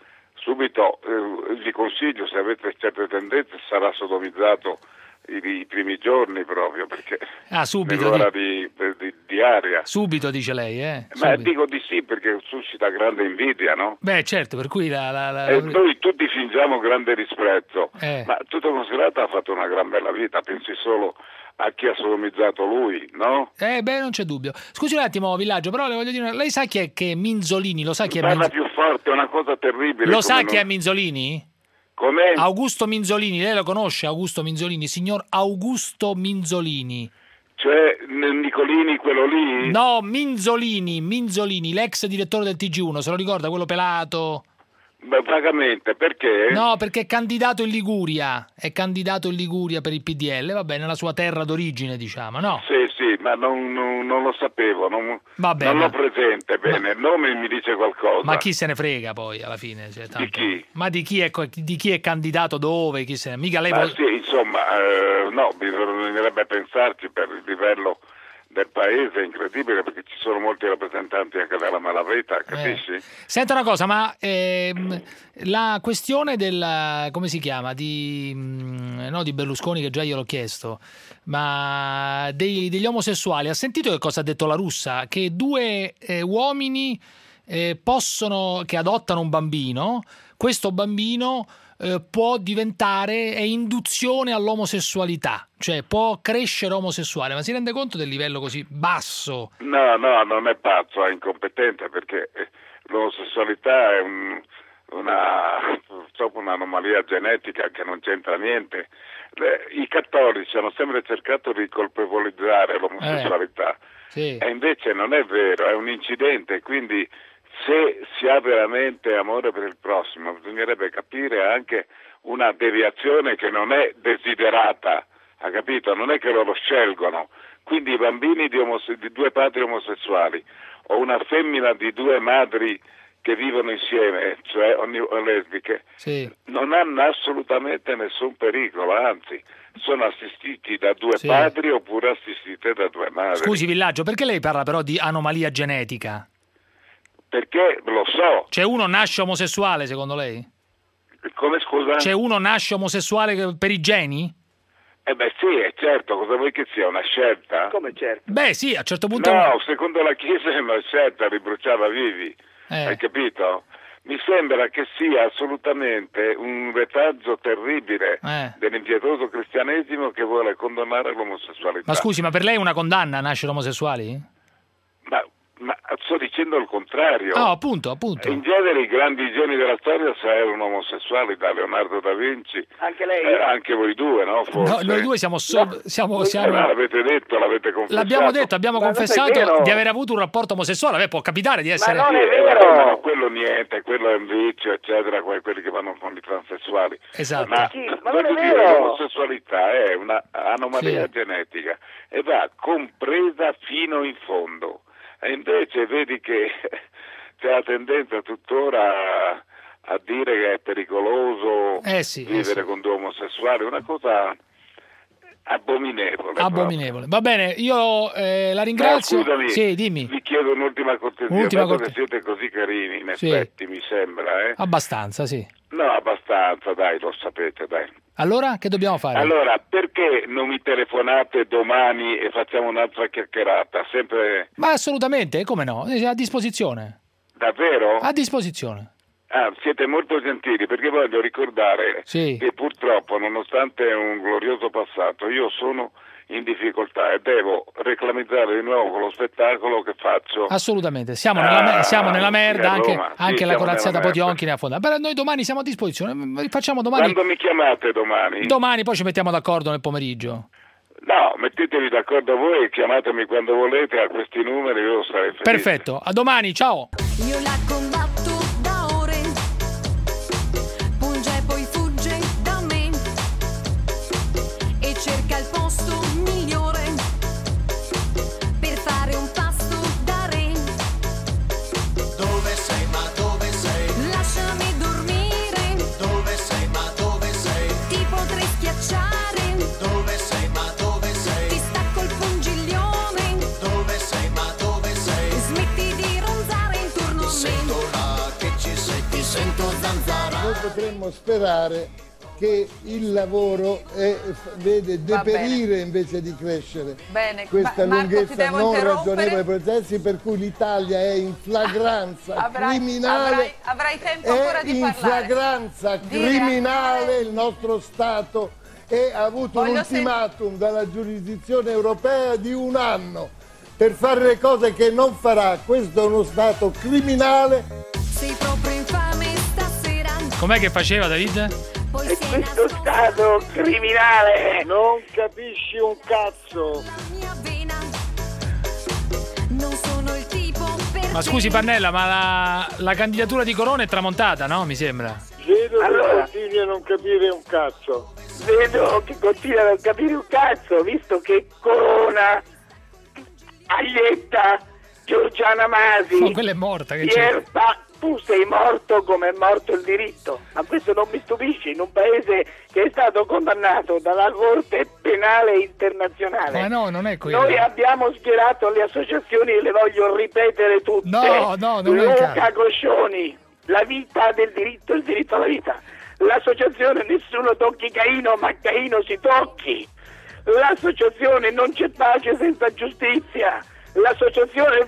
subito, vi consiglio, se avete certe tendenze, sarà sodomizzato i primi giorni proprio, perché subito, nell'ora di aria. Subito, dice lei, Ma subito. dico di sì, perché suscita grande invidia, no? Beh, certo, per cui noi tutti fingiamo grande disprezzo, ma tutto considerato ha fatto una gran bella vita, pensi solo a chi ha sodomizzato lui, no? Non c'è dubbio. Scusi un attimo, Villaggio, però le voglio dire, lei sa chi è che Minzolini? Lo sa chi è Parla più forte, è una cosa terribile. Lo sa chi è Minzolini? Com'è? Augusto Minzolini, lei lo conosce Augusto Minzolini? Signor Augusto Minzolini. Cioè Nicolini, quello lì? No, Minzolini, l'ex direttore del TG1, se lo ricorda, quello pelato? Beh, vagamente, perché? No, perché è candidato in Liguria per il PDL, vabbè, nella sua terra d'origine, diciamo, no? Sì, ma non lo sapevo, non l'ho presente bene, il nome mi dice qualcosa. Ma chi se ne frega poi alla fine? Cioè, tanto... Di chi? Ma di chi è candidato dove? Chi se ne... Mica lei sì, insomma, no, bisognerebbe pensarci per il livello del paese, è incredibile, perché ci sono molti rappresentanti anche della malavita, capisci? Senta una cosa, ma la questione del, come si chiama, di Berlusconi, che già io l'ho chiesto, ma degli omosessuali, ha sentito che cosa ha detto la Russa? Che due uomini che adottano un bambino, questo bambino può diventare induzione all'omosessualità, cioè può crescere omosessuale, ma si rende conto del livello così basso? No, non è pazzo, è incompetente, perché l'omosessualità è un'anomalia genetica che non c'entra niente. I cattolici hanno sempre cercato di colpevolizzare l'omosessualità, e invece non è vero, è un incidente, quindi se si ha veramente amore per il prossimo, bisognerebbe capire anche una deviazione che non è desiderata, ha capito? Non è che loro scelgono. Quindi i bambini di due padri omosessuali o una femmina di due madri che vivono insieme, cioè lesbiche, non hanno assolutamente nessun pericolo, anzi sono assistiti da due padri oppure assistite da due madri. Scusi, Villaggio, perché lei parla però di anomalia genetica? Perché lo so. C'è uno nasce omosessuale, secondo lei? Come, scusa? C'è uno nasce omosessuale per i geni? Sì, è certo, cosa vuoi che sia, una scelta? Come certo? Beh sì, a un certo punto... No, secondo la Chiesa è una scelta, li bruciava vivi, hai capito? Mi sembra che sia assolutamente un retaggio terribile dell'impietoso cristianesimo che vuole condannare l'omosessualità. Ma scusi, ma per lei è una condanna nascere omosessuali? Ma sto dicendo il contrario. No, appunto. In genere i grandi geni della storia erano omosessuali, da Leonardo da Vinci. Anche lei? Anche voi due, no? Forse. No, noi due siamo... l'avete detto, l'avete confessato. L'abbiamo detto, abbiamo confessato di aver avuto un rapporto omosessuale. Può capitare di essere... Ma non è vero! Ma quello niente, quello è un vizio, eccetera, quelli che vanno con i transessuali. Esatto. Ma non è vero! L'omosessualità è una anomalia genetica e va compresa fino in fondo. E invece vedi che c'è la tendenza tuttora a dire che è pericoloso vivere con due omosessuali, una cosa abominevole. Va bene, io la ringrazio. Scusami, sì, dimmi. Vi chiedo un'ultima cortesia, che siete così carini, in effetti mi sembra. Abbastanza, sì. No, abbastanza, dai, lo sapete, dai. Allora, che dobbiamo fare? Allora, perché non mi telefonate domani e facciamo un'altra chiacchierata? Sempre... Ma assolutamente, come no? A disposizione. Davvero? A disposizione. Siete molto gentili, perché voglio ricordare che purtroppo, nonostante un glorioso passato, io sono in difficoltà e devo reclamizzare di nuovo lo spettacolo che faccio. Assolutamente, siamo nella merda, anche la corazziata Potionchi ne affonda. Però noi domani siamo a disposizione, facciamo domani. Quando mi chiamate domani? Domani, poi ci mettiamo d'accordo nel pomeriggio. No, mettetevi d'accordo voi e chiamatemi quando volete a questi numeri, io sarei felice. Perfetto, a domani, ciao. Io la combatto da ore, punge e poi fugge da me e cerca il posto migliore per fare un pasto da re. Dove sei, ma dove sei? Lasciami dormire. Dove sei, ma dove sei? Ti potrei schiacciare. Dove sei, ma dove sei? Ti stacco il pungiglione. Dove sei, ma dove sei? Smetti di ronzare intorno a me. Sento la potremmo sperare che il lavoro vede deperire invece di crescere. Bene, questa Marco, lunghezza non ragionevole processi, per cui l'Italia è in flagranza criminale. Avrai tempo ancora di parlare. È in flagranza criminale il nostro Stato e ha avuto un ultimatum dalla giurisdizione europea di 1 anno per fare le cose che non farà. Questo è uno Stato criminale. Sei proprio infame stasera. Com'è che faceva, David? E questo Stato criminale non capisci un cazzo. Non sono il tipo per Ma scusi Pannella, ma la candidatura di Corona è tramontata, no? Mi sembra. Vedo che continui a non capire un cazzo. Vedo che continua a non capire un cazzo, visto che Corona, Aglietta, Giorgiana Masi, Ma quella è morta, che c'è? tu sei morto come è morto il diritto, ma questo non mi stupisce in un paese che è stato condannato dalla Corte Penale Internazionale. Ma no, non è quello. Noi abbiamo schierato le associazioni e le voglio ripetere tutte. No, non è Luca Coscioni, la vita del diritto, il diritto alla vita. L'associazione Nessuno tocchi Caino, ma Caino si tocchi. L'associazione Non c'è pace senza giustizia. L'associazione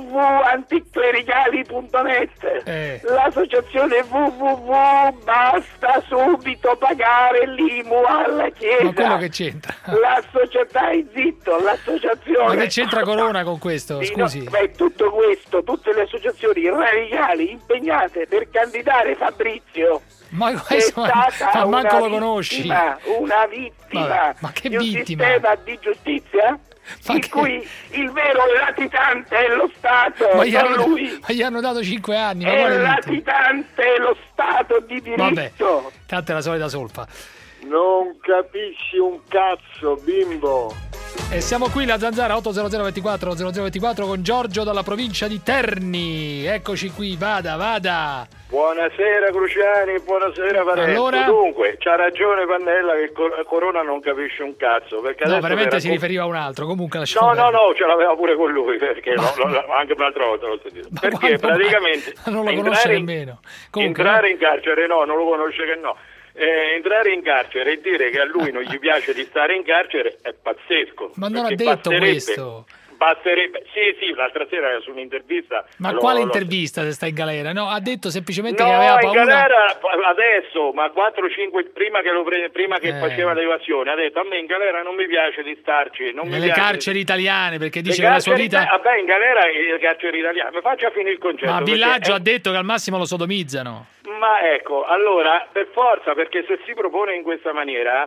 www.anticlericali.net, l'associazione www.basta subito pagare l'IMU alla Chiesa. Ma quello che c'entra? Stai zitto, l'associazione. Ma che c'entra Corona con questo? Scusi. Tutto questo, tutte le associazioni radicali impegnate per candidare Fabrizio. Ma questo manco lo conosci. Una vittima. Vabbè, ma che di un vittima? sistema di giustizia in cui il vero latitante è lo Stato, Ma gli hanno dato 5 anni. È latitante lo Stato di diritto. Vabbè, tanto è la solita solfa. Non capisci un cazzo, bimbo. E siamo qui, la Zanzara 80024 0024 con Giorgio dalla provincia di Terni. Eccoci qui, vada. Buonasera Cruciani, buonasera Parenzo. Allora? Dunque, c'ha ragione Pannella che Corona non capisce un cazzo. Perché No, adesso veramente si riferiva a un altro, comunque No, ce l'aveva pure con lui, perché anche un'altra volta l'ho sentito. Perché praticamente non lo conosce nemmeno. Entrare in carcere non lo conosce che no. Entrare in carcere e dire che a lui non gli piace di stare in carcere è pazzesco. Ma non ha detto questo. Basterebbe, sì, l'altra sera su un'intervista. Ma quale intervista se sta in galera? No, ha detto semplicemente che aveva paura. In galera adesso, ma 4-5 prima che faceva l'evasione, ha detto a me in galera non mi piace di starci. Nelle carceri italiane, perché dice che la sua vita. Vabbè, in galera le carceri italiane, mi faccia finire il concetto. Ma a Villaggio ha detto che al massimo lo sodomizzano. Ma ecco, allora, per forza, perché se si propone in questa maniera,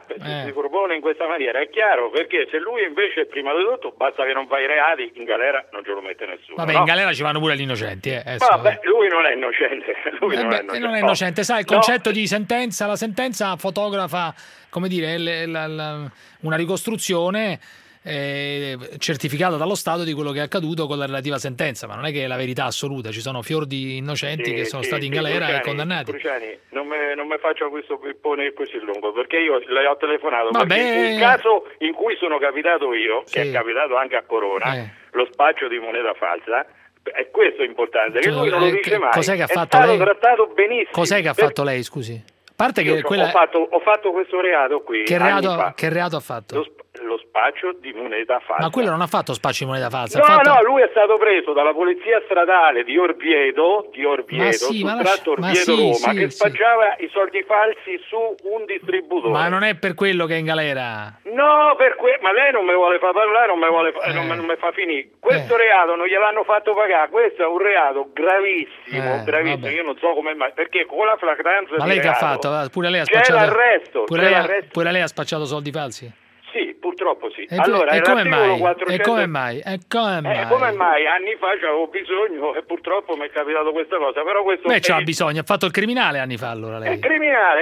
è chiaro, perché se lui invece prima di tutto basta che non fa i reati, in galera non ce lo mette nessuno. Vabbè, no? In galera ci vanno pure gli innocenti. Vabbè, lui non è innocente. Non è innocente, sai, il concetto di sentenza, la sentenza fotografa, come dire, una ricostruzione certificata dallo Stato di quello che è accaduto con la relativa sentenza, ma non è che è la verità assoluta, ci sono fior di innocenti che sono stati in galera e condannati. Cruciani, non mi faccia questo pippone così lungo, perché io le ho telefonato Vabbè. perché il caso in cui sono capitato io, che è capitato anche a Corona, lo spaccio di moneta falsa, è questo importante, che lui non lo dice mai. Cos'è che ha fatto stato lei? trattato benissimo. Cos'è che ha fatto lei, scusi? A parte che ho fatto questo reato qui. Che reato ha fatto? Lo spaccio di moneta falsa. Ma quello non ha fatto spaccio di moneta falsa. No, lui è stato preso dalla polizia stradale di Orvieto, sul tratto Orvieto-Roma, che spacciava i soldi falsi su un distributore. Ma non è per quello che è in galera? No, ma lei non mi vuole far parlare, non mi fa finire. Questo reato non gliel'hanno fatto pagare, questo è un reato gravissimo, vabbè. Io non so come mai, perché con la flagranza Ma lei che ha fatto? Pure lei ha spacciato. C'è l'arresto. Pure lei ha spacciato soldi falsi? Sì, purtroppo sì. Allora, e come mai? 400... E come mai? Come mai? Anni fa c'avevo bisogno e purtroppo mi è capitato questa cosa. Però questo c'ha bisogno, ha fatto il criminale anni fa allora lei. È criminale,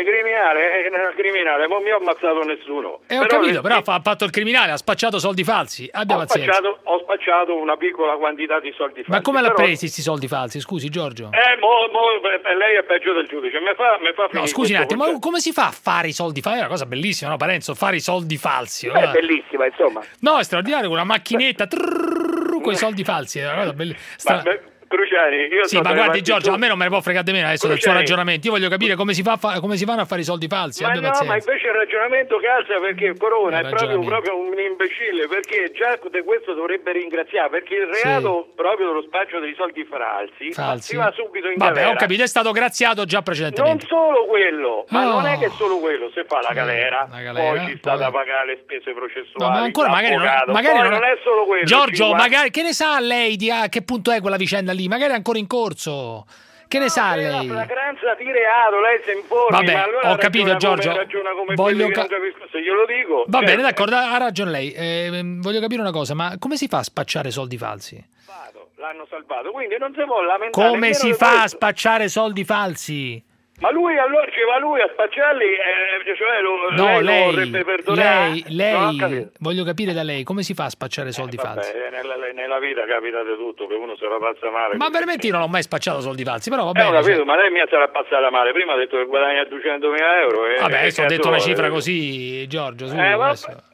non mi ho ammazzato nessuno. Ho capito, però ha fatto il criminale, ha spacciato soldi falsi. Ho spacciato una piccola quantità di soldi falsi. Ma come l'ha presi questi soldi falsi? Scusi Giorgio. Lei è peggio del giudice. Mi fa no, scusi un attimo, ma come si fa a fare i soldi falsi? È una cosa bellissima, no Parenzo? Fare i soldi falsi. È bellissima, insomma. No, è straordinario, con una macchinetta con i soldi falsi. È una cosa bellissima. Cruciani, io sì, ma guardi Giorgio, a me non me ne può fregare di meno adesso del suo ragionamento. Io voglio capire come si vanno a fare i soldi falsi. Ma no, ma invece il ragionamento calza, perché Corona è proprio un imbecille, perché già di questo dovrebbe ringraziare, perché il reato proprio dello spaccio dei soldi falsi si va subito in galera. Vabbè, ho capito, è stato graziato già precedentemente. Non solo quello, ma non è che solo quello, se fa la galera, poi ci sta da pagare le spese processuali. No, ma ancora magari non è solo quello. Giorgio, magari che ne sa lei di a che punto è quella vicenda lì? Magari è ancora in corso. Che ne sa lei? La flagranza di reato, lei si informi. Vabbè, ma allora ho capito, Giorgio. Voglio se glielo dico. Va bene, d'accordo, ha ragione lei. Voglio capire una cosa, ma come si fa a spacciare soldi falsi? L'hanno salvato, quindi non si può lamentare. Come si fa a spacciare soldi falsi? Ma lui allora ci va lui a spacciarli, cioè lei lo dovrebbe perdonare. Lei, voglio capire da lei, come si fa a spacciare soldi falsi? Nella vita capita di tutto, che uno se la passa male. Ma veramente io non ho mai spacciato soldi falsi, però va bene. Ho capito, ma lei mi se l'ha passata male, prima ha detto che guadagna 200.000 euro. Vabbè, adesso ho detto una cifra così, Giorgio, su, vabbè,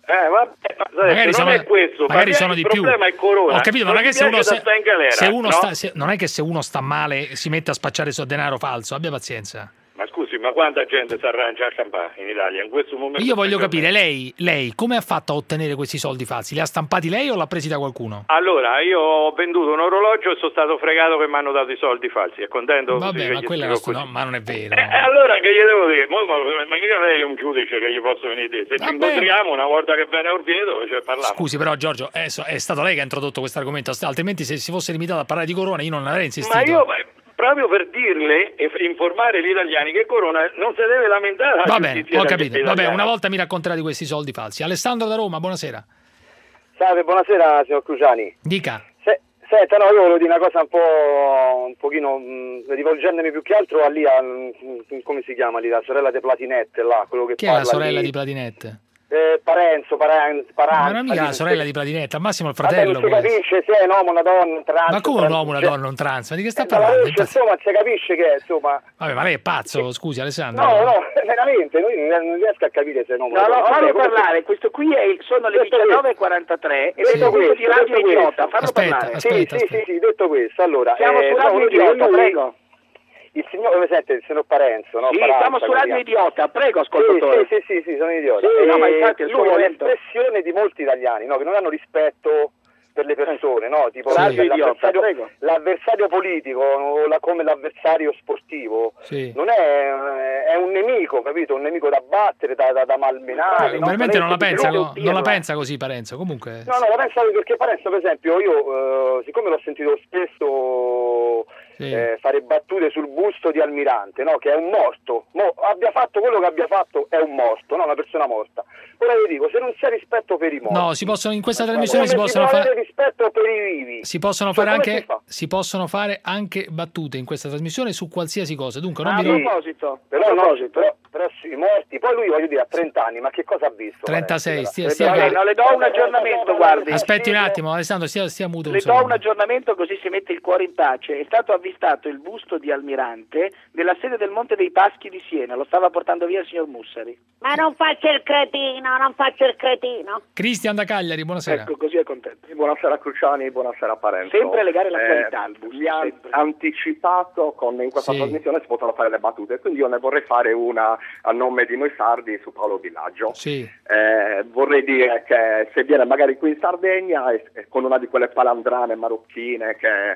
magari non è questo, magari sono di più. Il problema è Corona. Ho capito, ma non è che se uno no? non è che se uno sta male si mette a spacciare denaro falso, abbia pazienza. Ma scusi, ma quanta gente si arrangia a campare in Italia in questo momento? Io voglio capire, lei come ha fatto a ottenere questi soldi falsi? Li ha stampati lei o l'ha presi da qualcuno? Allora, io ho venduto un orologio e sono stato fregato che mi hanno dato i soldi falsi. È contento? Vabbè, ma quella ma non è vero. Allora che gli devo dire? Ma io lei è un giudice che gli posso venire a dire. Se ci incontriamo una volta che viene a Orvieto, cioè parliamo. Scusi, però Giorgio, è stato lei che ha introdotto questo argomento, altrimenti se si fosse limitato a parlare di Corona io non avrei insistito. Ma io proprio per dirle e informare gli italiani che Corona non si deve lamentare. Va bene, ho capito. Vabbè, una volta mi racconterà di questi soldi falsi. Alessandro da Roma, buonasera. Salve, buonasera signor Cruciani. Dica. Senta, no, io volevo dire una cosa un pochino, rivolgendomi più che altro a lì, come si chiama lì, la sorella di Platinette, là, quello che Chi parla è la sorella lì. di Platinette? Parenzo. Ma non è mica la sorella di Platinette, al massimo il fratello. Vabbè, non si capisce se è un uomo, una donna, un trans. Ma come un uomo, una donna, un trans? Ma di che sta parlando? Insomma, si capisce che insomma. Vabbè, ma lei è pazzo, scusi Alessandro. No, veramente, non riesco a capire se è un uomo. No, fallo parlare, questo qui sono le 19:43 e vedo questo di Radio Idiota, fallo parlare. Sì, detto questo, allora. Siamo su Radio Idiota, prego. Il signor, sente, il signor Parenzo, no? Sì, Paranza, siamo su Radio Idiota, prego ascoltatore. Sì, sono idiota. Sì, no, ma infatti lui è l'espressione di molti italiani, no? Che non hanno rispetto per le persone, no? Tipo l'avversario politico, come l'avversario sportivo, non è un nemico, capito? Un nemico da battere, da malmenare. Veramente non la pensa così Parenzo, comunque. No, la pensa perché Parenzo, per esempio, io siccome l'ho sentito spesso fare battute sul busto di Almirante, no? Che è un morto, abbia fatto quello che abbia fatto, è un morto, no? Una persona morta. Ora vi dico, se non c'è rispetto per i morti, no, in questa trasmissione si possono fare rispetto per i vivi, si possono fare anche battute in questa trasmissione su qualsiasi cosa. Dunque non però sui morti, poi lui, voglio dire, a 30 anni, ma che cosa ha visto? 36, no, le do un aggiornamento, guardi. Aspetti un attimo, Alessandro, stia muto. Le do un aggiornamento così si mette il cuore in pace. È stato avvistato il busto di Almirante nella sede del Monte dei Paschi di Siena, lo stava portando via il signor Mussari. Ma non faccia il cretino. Cristian da Cagliari, buonasera. Ecco, così è contento. Buonasera Cruciani, buonasera Parenzo. Sempre legare l'attualità al busto. Mi ha anticipato in questa trasmissione si possono fare le battute, quindi io ne vorrei fare una a nome di noi sardi su Paolo Villaggio. Vorrei dire che se viene magari qui in Sardegna con una di quelle palandrane marocchine che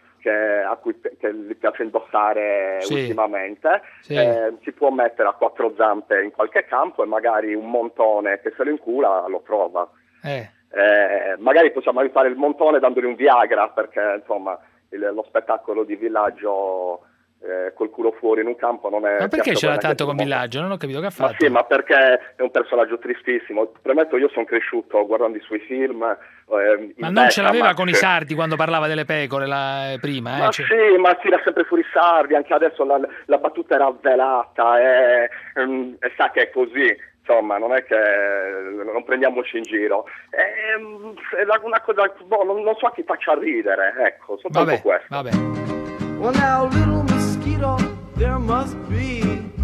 gli piace indossare ultimamente, si può mettere a quattro zampe in qualche campo e magari un montone che se lo incula lo trova. Magari possiamo aiutare il montone dandogli un Viagra, perché insomma lo spettacolo di Villaggio col culo fuori in un campo non è... Ma perché ce l'ha tanto con Villaggio? Non ho capito che ha fatto. Ma sì, ma perché è un personaggio tristissimo. Premetto, io sono cresciuto guardando i suoi film. Ma non ce l'aveva con i sardi quando parlava delle pecore prima? Ma sì, ma tira sempre fuori i sardi, anche adesso la battuta era velata e sa che è così. Insomma, non è che non prendiamoci in giro. È una cosa, non so a chi faccia ridere, ecco, soltanto questo. Vabbè. Well, now, little mosquito, there must be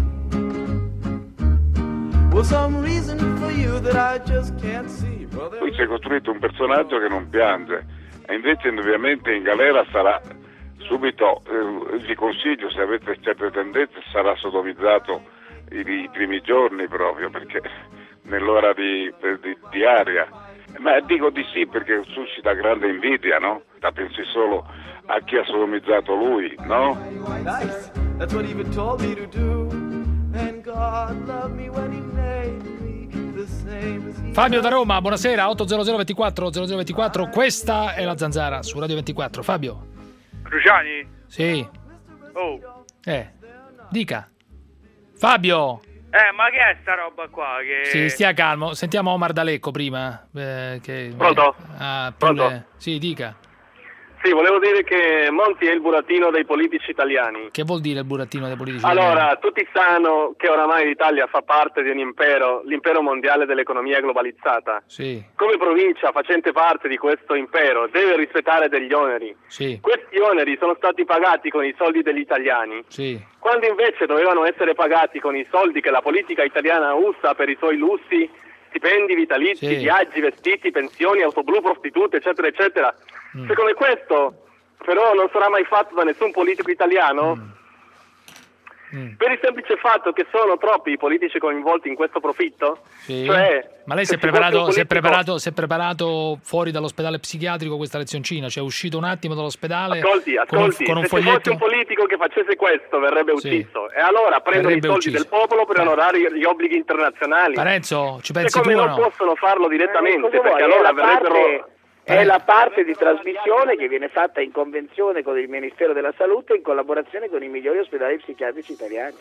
some reason for you that I just can't see, brother. Qui si è costruito un personaggio che non piange e invece indubbiamente in galera subito vi consiglio, se avete certe tendenze, sarà sodomizzato i primi giorni proprio, perché nell'ora di aria. Ma dico di sì perché suscita grande invidia, no? Da pensi solo a chi ha sodomizzato lui, no? That's what he told me to do. And God loved me when he made me the same as he. Fabio da Roma, buonasera, 800 24 0024, questa è la Zanzara su Radio 24. Fabio. Cruciani? Sì. Oh. Dica. Fabio. Ma che è sta roba qua? Che... Sì, stia calmo. Sentiamo Omar D'Alecco prima. Pronto? Pronto? Sì, dica. Sì, volevo dire che Monti è il burattino dei politici italiani. Che vuol dire il burattino dei politici italiani? Allora, tutti sanno che oramai l'Italia fa parte di un impero, l'impero mondiale dell'economia globalizzata. Sì. Come provincia facente parte di questo impero deve rispettare degli oneri. Sì. Questi oneri sono stati pagati con i soldi degli italiani. Sì. Quando invece dovevano essere pagati con i soldi che la politica italiana usa per i suoi lussi, stipendi, vitalizi, sì, viaggi, vestiti, pensioni, auto blu, prostitute, eccetera, eccetera. Secondo questo, però, non sarà mai fatto da nessun politico italiano, per il semplice fatto che sono troppi i politici coinvolti in questo profitto. Sì. Cioè, ma lei si è preparato fuori dall'ospedale psichiatrico questa lezioncina? Cioè è uscito un attimo dall'ospedale? Ascolti, con un se foglietto... ci fosse un politico che facesse questo verrebbe ucciso, e allora prendono i soldi del popolo per onorare gli obblighi internazionali. Parenzo, ci pensi tu o no? Non possono farlo direttamente, perché allora verrebbero... È la parte di trasmissione che viene fatta in convenzione con il Ministero della Salute in collaborazione con i migliori ospedali psichiatrici italiani.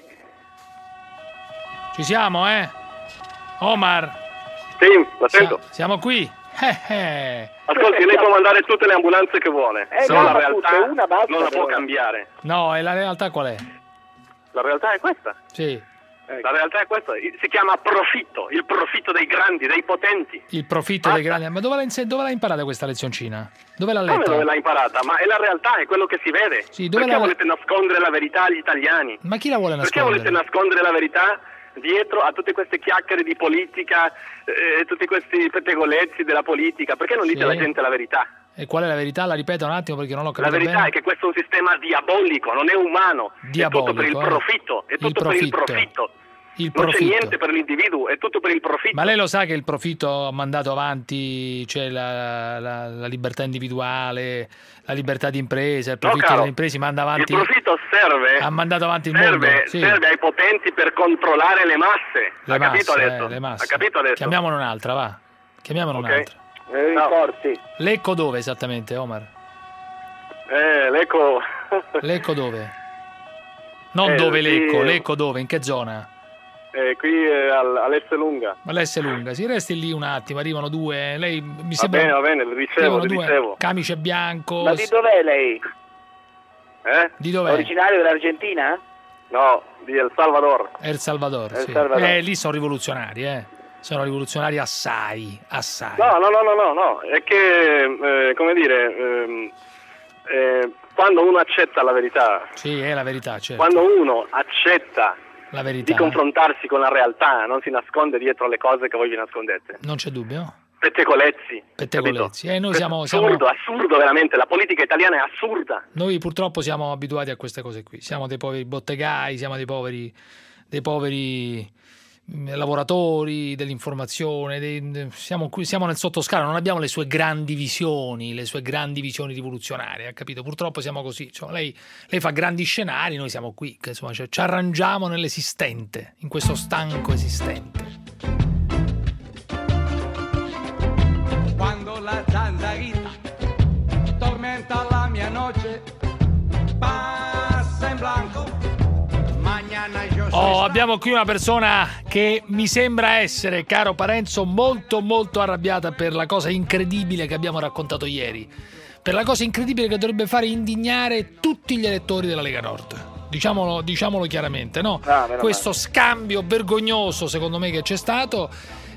Ci siamo, Omar? Sì, lo sento. Siamo qui. Ascolti, lei può mandare tutte le ambulanze che vuole, però la realtà non la può cambiare. No, e la realtà qual è? La realtà è questa. Sì. La realtà è questa, si chiama profitto, il profitto dei grandi, dei potenti. Il profitto dei grandi. Ma dove l'ha imparata questa lezioncina? Dove l'ha letta? Come dove l'ha imparata? Ma è la realtà, è quello che si vede. Sì, perché volete nascondere la verità agli italiani? Ma chi la vuole nascondere? Perché volete nascondere la verità dietro a tutte queste chiacchiere di politica, tutti questi pettegolezzi della politica? Perché non dite alla gente la verità? E qual è la verità? La ripeto un attimo perché non l'ho capito bene. La verità è che questo è un sistema diabolico, non è umano. Diabolico, è tutto per il profitto, è tutto per il profitto. Non c'è niente per l'individuo, è tutto per il profitto. Ma lei lo sa che il profitto ha mandato avanti, cioè la libertà individuale, la libertà di impresa, il profitto delle imprese manda avanti. Il profitto serve. Ha mandato avanti il mondo. Serve ai potenti per controllare le masse. Capito adesso? Le masse. Ha capito adesso? Chiamiamone un'altra, va. Chiamiamone un'altra. Lecco dove esattamente, Omar? Lecco. Lecco dove? Non dove Lecco, Lecco dove? In che zona? Qui all'Esselunga. All'Esselunga, si resti lì un attimo, arrivano due. Lei mi sembra. Va bene, ricevo. Camice bianco. Ma di dov'è lei? Di dov'è? Originario dell'Argentina? No, di El Salvador. El Salvador, sì. Lì sono rivoluzionari, Sono rivoluzionari assai. No. È che, come dire, quando uno accetta la verità. Sì, è la verità, certo. Quando uno accetta la verità, di confrontarsi con la realtà, non si nasconde dietro le cose che voi vi nascondete. Non c'è dubbio. Pettegolezzi. Noi siamo assurdo veramente, la politica italiana è assurda. Noi purtroppo siamo abituati a queste cose qui. Siamo dei poveri bottegai, siamo dei poveri lavoratori dell'informazione, siamo nel sottoscala, non abbiamo le sue grandi visioni rivoluzionarie, ha capito? Purtroppo siamo così, cioè, lei fa grandi scenari, noi siamo qui che insomma ci arrangiamo nell'esistente, in questo stanco esistente. Quando la zanzarita tormenta la mia noche, passa in blanco. Abbiamo qui una persona che mi sembra essere, caro Parenzo, molto molto arrabbiata per la cosa incredibile che abbiamo raccontato ieri, per la cosa incredibile che dovrebbe fare indignare tutti gli elettori della Lega Nord. Diciamolo chiaramente, no? Questo scambio vergognoso, secondo me, che c'è stato.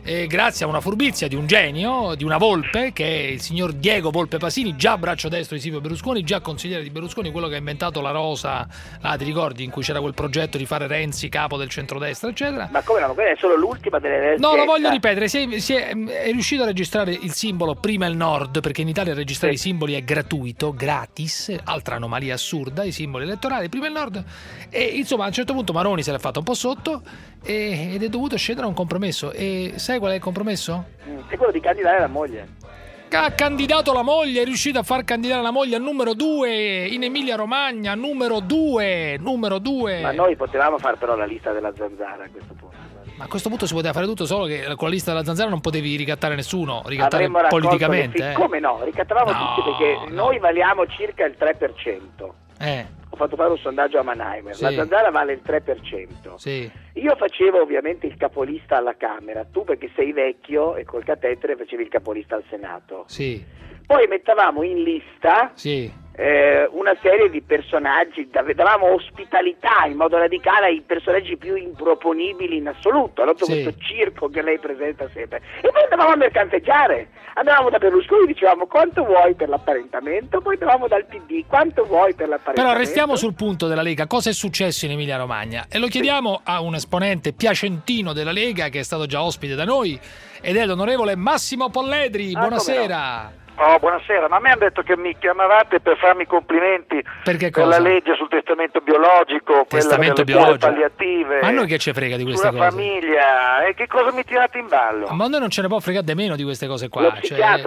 grazie a una furbizia di un genio, di una volpe, che è il signor Diego Volpe Pasini, già braccio destro di Silvio Berlusconi, già consigliere di Berlusconi, quello che ha inventato la rosa, ti ricordi, in cui c'era quel progetto di fare Renzi capo del centrodestra, eccetera. Ma come no? Quella è solo l'ultima delle No, lo voglio ripetere, è riuscito a registrare il simbolo prima il Nord, perché in Italia registrare i simboli è gratuito, gratis, altra anomalia assurda, i simboli elettorali, prima il Nord, e insomma a un certo punto Maroni se l'è fatto un po' sotto ed è dovuto scendere a un compromesso. E sai qual è il compromesso? È quello di candidare la moglie. Ha candidato la moglie, è riuscito a far candidare la moglie al numero 2 in Emilia Romagna, numero 2. Ma noi potevamo fare però la lista della Zanzara a questo punto. Ma a questo punto si poteva fare tutto, solo che con la lista della Zanzara non potevi ricattare nessuno, ricattare politicamente. Come no? Ricattavamo tutti, perché noi valiamo circa il 3%. Ho fatto fare un sondaggio a Mannheimer, la Zanzara vale il 3%. Sì. Io facevo ovviamente il capolista alla Camera, tu perché sei vecchio e col catetere facevi il capolista al Senato. Sì. Poi mettavamo in lista una serie di personaggi, davamo ospitalità in modo radicale ai personaggi più improponibili in assoluto, allora questo circo che lei presenta sempre. E poi andavamo a mercanteggiare, andavamo da Berlusconi, dicevamo quanto vuoi per l'apparentamento, poi andavamo dal PD, quanto vuoi per l'apparentamento. Però restiamo sul punto della Lega, cosa è successo in Emilia Romagna? E lo chiediamo a un esponente piacentino della Lega che è stato già ospite da noi, ed è l'onorevole Massimo Polledri. Buonasera. Oh, buonasera, ma a me hanno detto che mi chiamavate per farmi complimenti per la legge sul testamento biologico, testamento quella delle biologico palliative. Ma a noi che ce frega di queste sulla cose? Famiglia, e che cosa mi tirate in ballo? Ma a noi non ce ne può fregare di meno di queste cose qua. Lo psichiatra,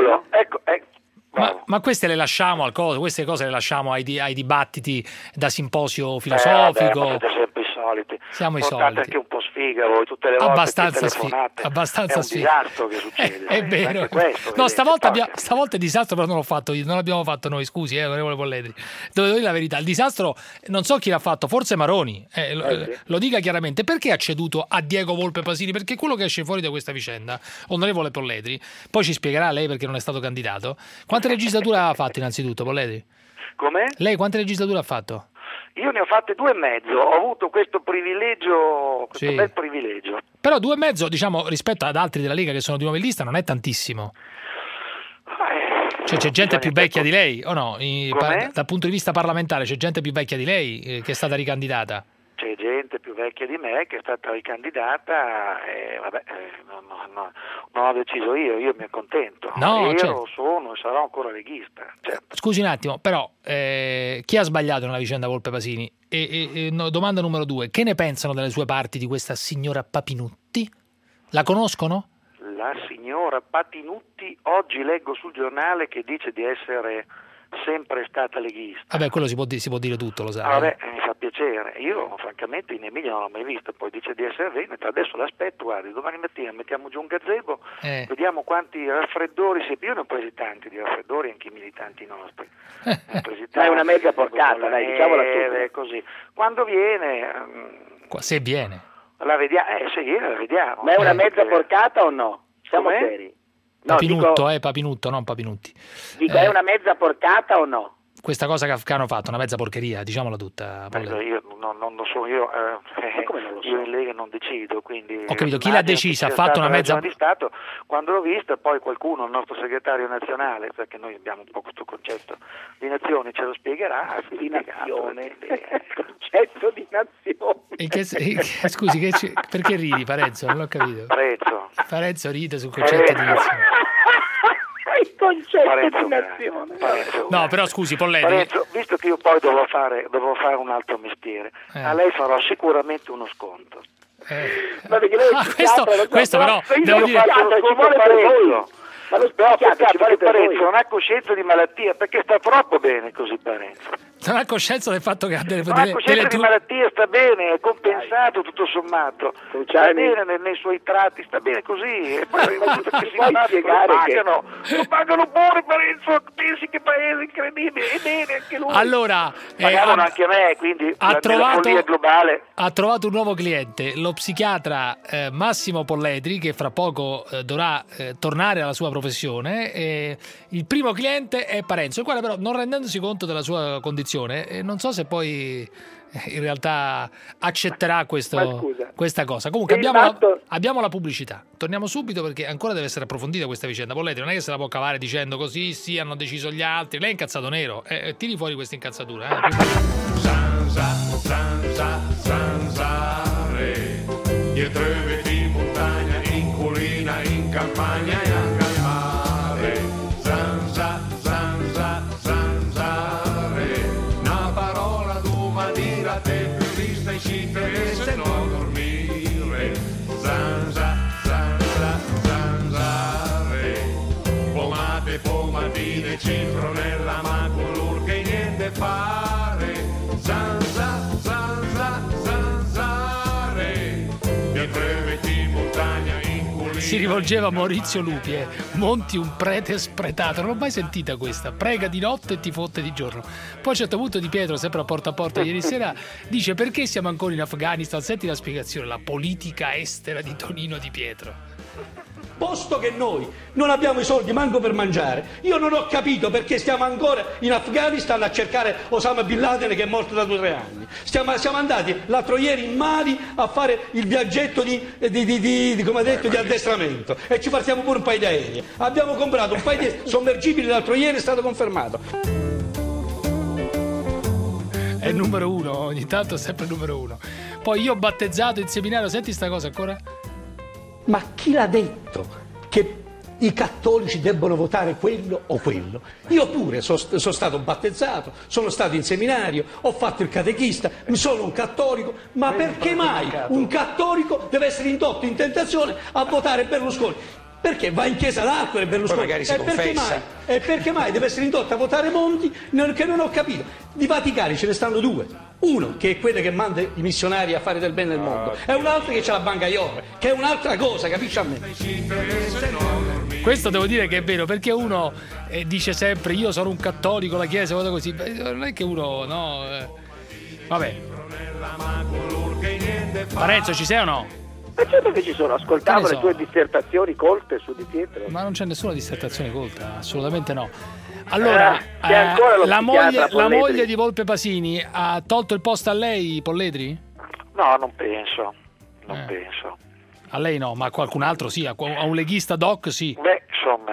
ma queste le lasciamo al coso, queste cose le lasciamo ai dibattiti da simposio filosofico. Siete sempre i soliti. Siamo i soliti. Anche un po' sfiga voi, tutte le volte abbastanza telefonate. Abbastanza è un disastro che succede. È vero. Questo, no, stavolta è disastro, però non l'ho fatto io, non l'abbiamo fatto noi, scusi, onorevole Polledri. Devo dire la verità, il disastro non so chi l'ha fatto, forse Maroni. Lo dica chiaramente. Perché ha ceduto a Diego Volpe Pasini? Perché quello che esce fuori da questa vicenda, onorevole Polledri, poi ci spiegherà lei perché non è stato candidato. Quante legislature ha fatto innanzitutto, Polledri? Come? Lei quante legislature ha fatto? Io ne ho fatte 2,5, ho avuto questo privilegio, bel privilegio. Però 2,5, diciamo, rispetto ad altri della Lega che sono di nuova in lista, non è tantissimo. Cioè c'è gente più vecchia di lei, o no? Dal punto di vista parlamentare c'è gente più vecchia di lei che è stata ricandidata? C'è gente più vecchia di me che è stata ricandidata e non ho deciso io mi accontento. Sono e sarò ancora leghista. Certo. Scusi un attimo, però chi ha sbagliato nella vicenda Volpe Pasini? Domanda numero 2, che ne pensano delle sue parti di questa signora Papinutti? La conoscono? La signora Patinutti oggi leggo sul giornale che dice di essere sempre stata leghista. Vabbè, quello si può dire tutto, lo sa. Vabbè, mi fa piacere. Io francamente in Emilia non l'ho mai vista, poi dice di essere veneta. Adesso l'aspetto, guardi, domani mattina mettiamo giù un gazebo, vediamo quanti raffreddori, se io ne ho presi tanti di raffreddori, anche i militanti nostri. Ma è una mezza porcata, dai, diciamola tutta. Così. Quando viene... Se viene. La vediamo, se viene la vediamo. Ma è una mezza porcata o no? Siamo seri. Papinutto, Papinutto, non Papinutti. Dico, è una mezza porcata o no? Questa cosa che hanno fatto, una mezza porcheria, diciamola tutta. Io non lo so, io in Lega non decido, quindi... Ho capito, chi l'ha decisa? Ha fatto una mezza... di Stato, quando l'ho vista, poi qualcuno, il nostro segretario nazionale, perché noi abbiamo un po' questo concetto di nazione, ce lo spiegherà. Di nazione, concetto di nazione. Scusi, perché ridi, Parenzo? Non l'ho capito. Parenzo ride sul concetto di nazione. Il concetto di nazione. No, però scusi, Polledri. Parenzo, visto che io poi dovrò fare un altro mestiere, a lei farò sicuramente uno sconto. Ma perché lei questo però devo dire ci vuole per voi. Ma lo Parenzo non ha coscienza di malattia, perché sta troppo bene così, Parenzo. Non ha coscienza del fatto che ha delle di malattia, sta bene, è compensato tutto sommato, sta bene nei suoi tratti, sta bene così. E poi lo pagano pure, Parenzo, pensi che paese incredibile, è bene anche lui. Allora, pagavano anche me, quindi ha trovato globale. Ha trovato un nuovo cliente, lo psichiatra Massimo Polledri, che fra poco dovrà tornare alla sua professione. Il primo cliente è Parenzo, il quale però, non rendendosi conto della sua condizione posizione, non so se poi in realtà accetterà questa cosa. Comunque abbiamo la pubblicità, torniamo subito perché ancora deve essere approfondita questa vicenda. Polletti non è che se la può cavare dicendo così sì, hanno deciso gli altri. Lei è incazzato nero, tiri fuori questa incazzatura. Zanzare, dietro i veti in montagna, in collina, in campagna e anche al mare. Zanzare, una parola d'uma dirate più vista e scite se non dormire. Zanzare, pomatine, citronella, ma color che niente fare. Zanzare, si rivolgeva a Maurizio Lupi, monti un prete spretato, non l'ho mai sentita questa, prega di notte e ti fotte di giorno. Poi a un certo punto Di Pietro, sempre a porta ieri sera, dice perché siamo ancora in Afghanistan. Senti la spiegazione, la politica estera di Tonino Di Pietro. Posto che noi non abbiamo i soldi manco per mangiare, io non ho capito perché stiamo ancora in Afghanistan a cercare Osama Bin Laden che è morto da 2 o 3 anni. Siamo andati l'altro ieri in Mali a fare il viaggetto di come ha detto, di addestramento, e ci partiamo pure un paio di aerei. Abbiamo comprato un paio di sommergibili l'altro ieri, è stato confermato. È il numero 1, ogni tanto è sempre il numero 1. Poi io ho battezzato in seminario, senti sta cosa ancora? Ma chi l'ha detto che i cattolici debbono votare quello o quello? Io pure sono stato battezzato, sono stato in seminario, ho fatto il catechista, sono un cattolico, ma perché mai un cattolico deve essere indotto in tentazione a votare Berlusconi? Perché va in chiesa l'altro e Berlusconi? Poi magari si confessa. E perché mai deve essere indotto a votare Monti? Che non ho capito. Di Vaticani ce ne stanno 2. Uno che è quello che manda i missionari a fare del bene nel mondo, e un altro che c'ha la Banca Iore, che è un'altra cosa, capisci a me? Questo devo dire che è vero, perché uno dice sempre io sono un cattolico, la chiesa vota così. Non è che uno, no? Vabbè. Parenzo, ci sei o no? Ma certo che ci sono, ascoltavo le tue dissertazioni colte su Di Pietro. Ma non c'è nessuna dissertazione colta, assolutamente no. Allora, la moglie di Volpe Pasini ha tolto il posto a lei, Polledri? No, non penso. Non penso. A lei no, ma a qualcun altro sì, a un leghista doc sì. Beh, insomma,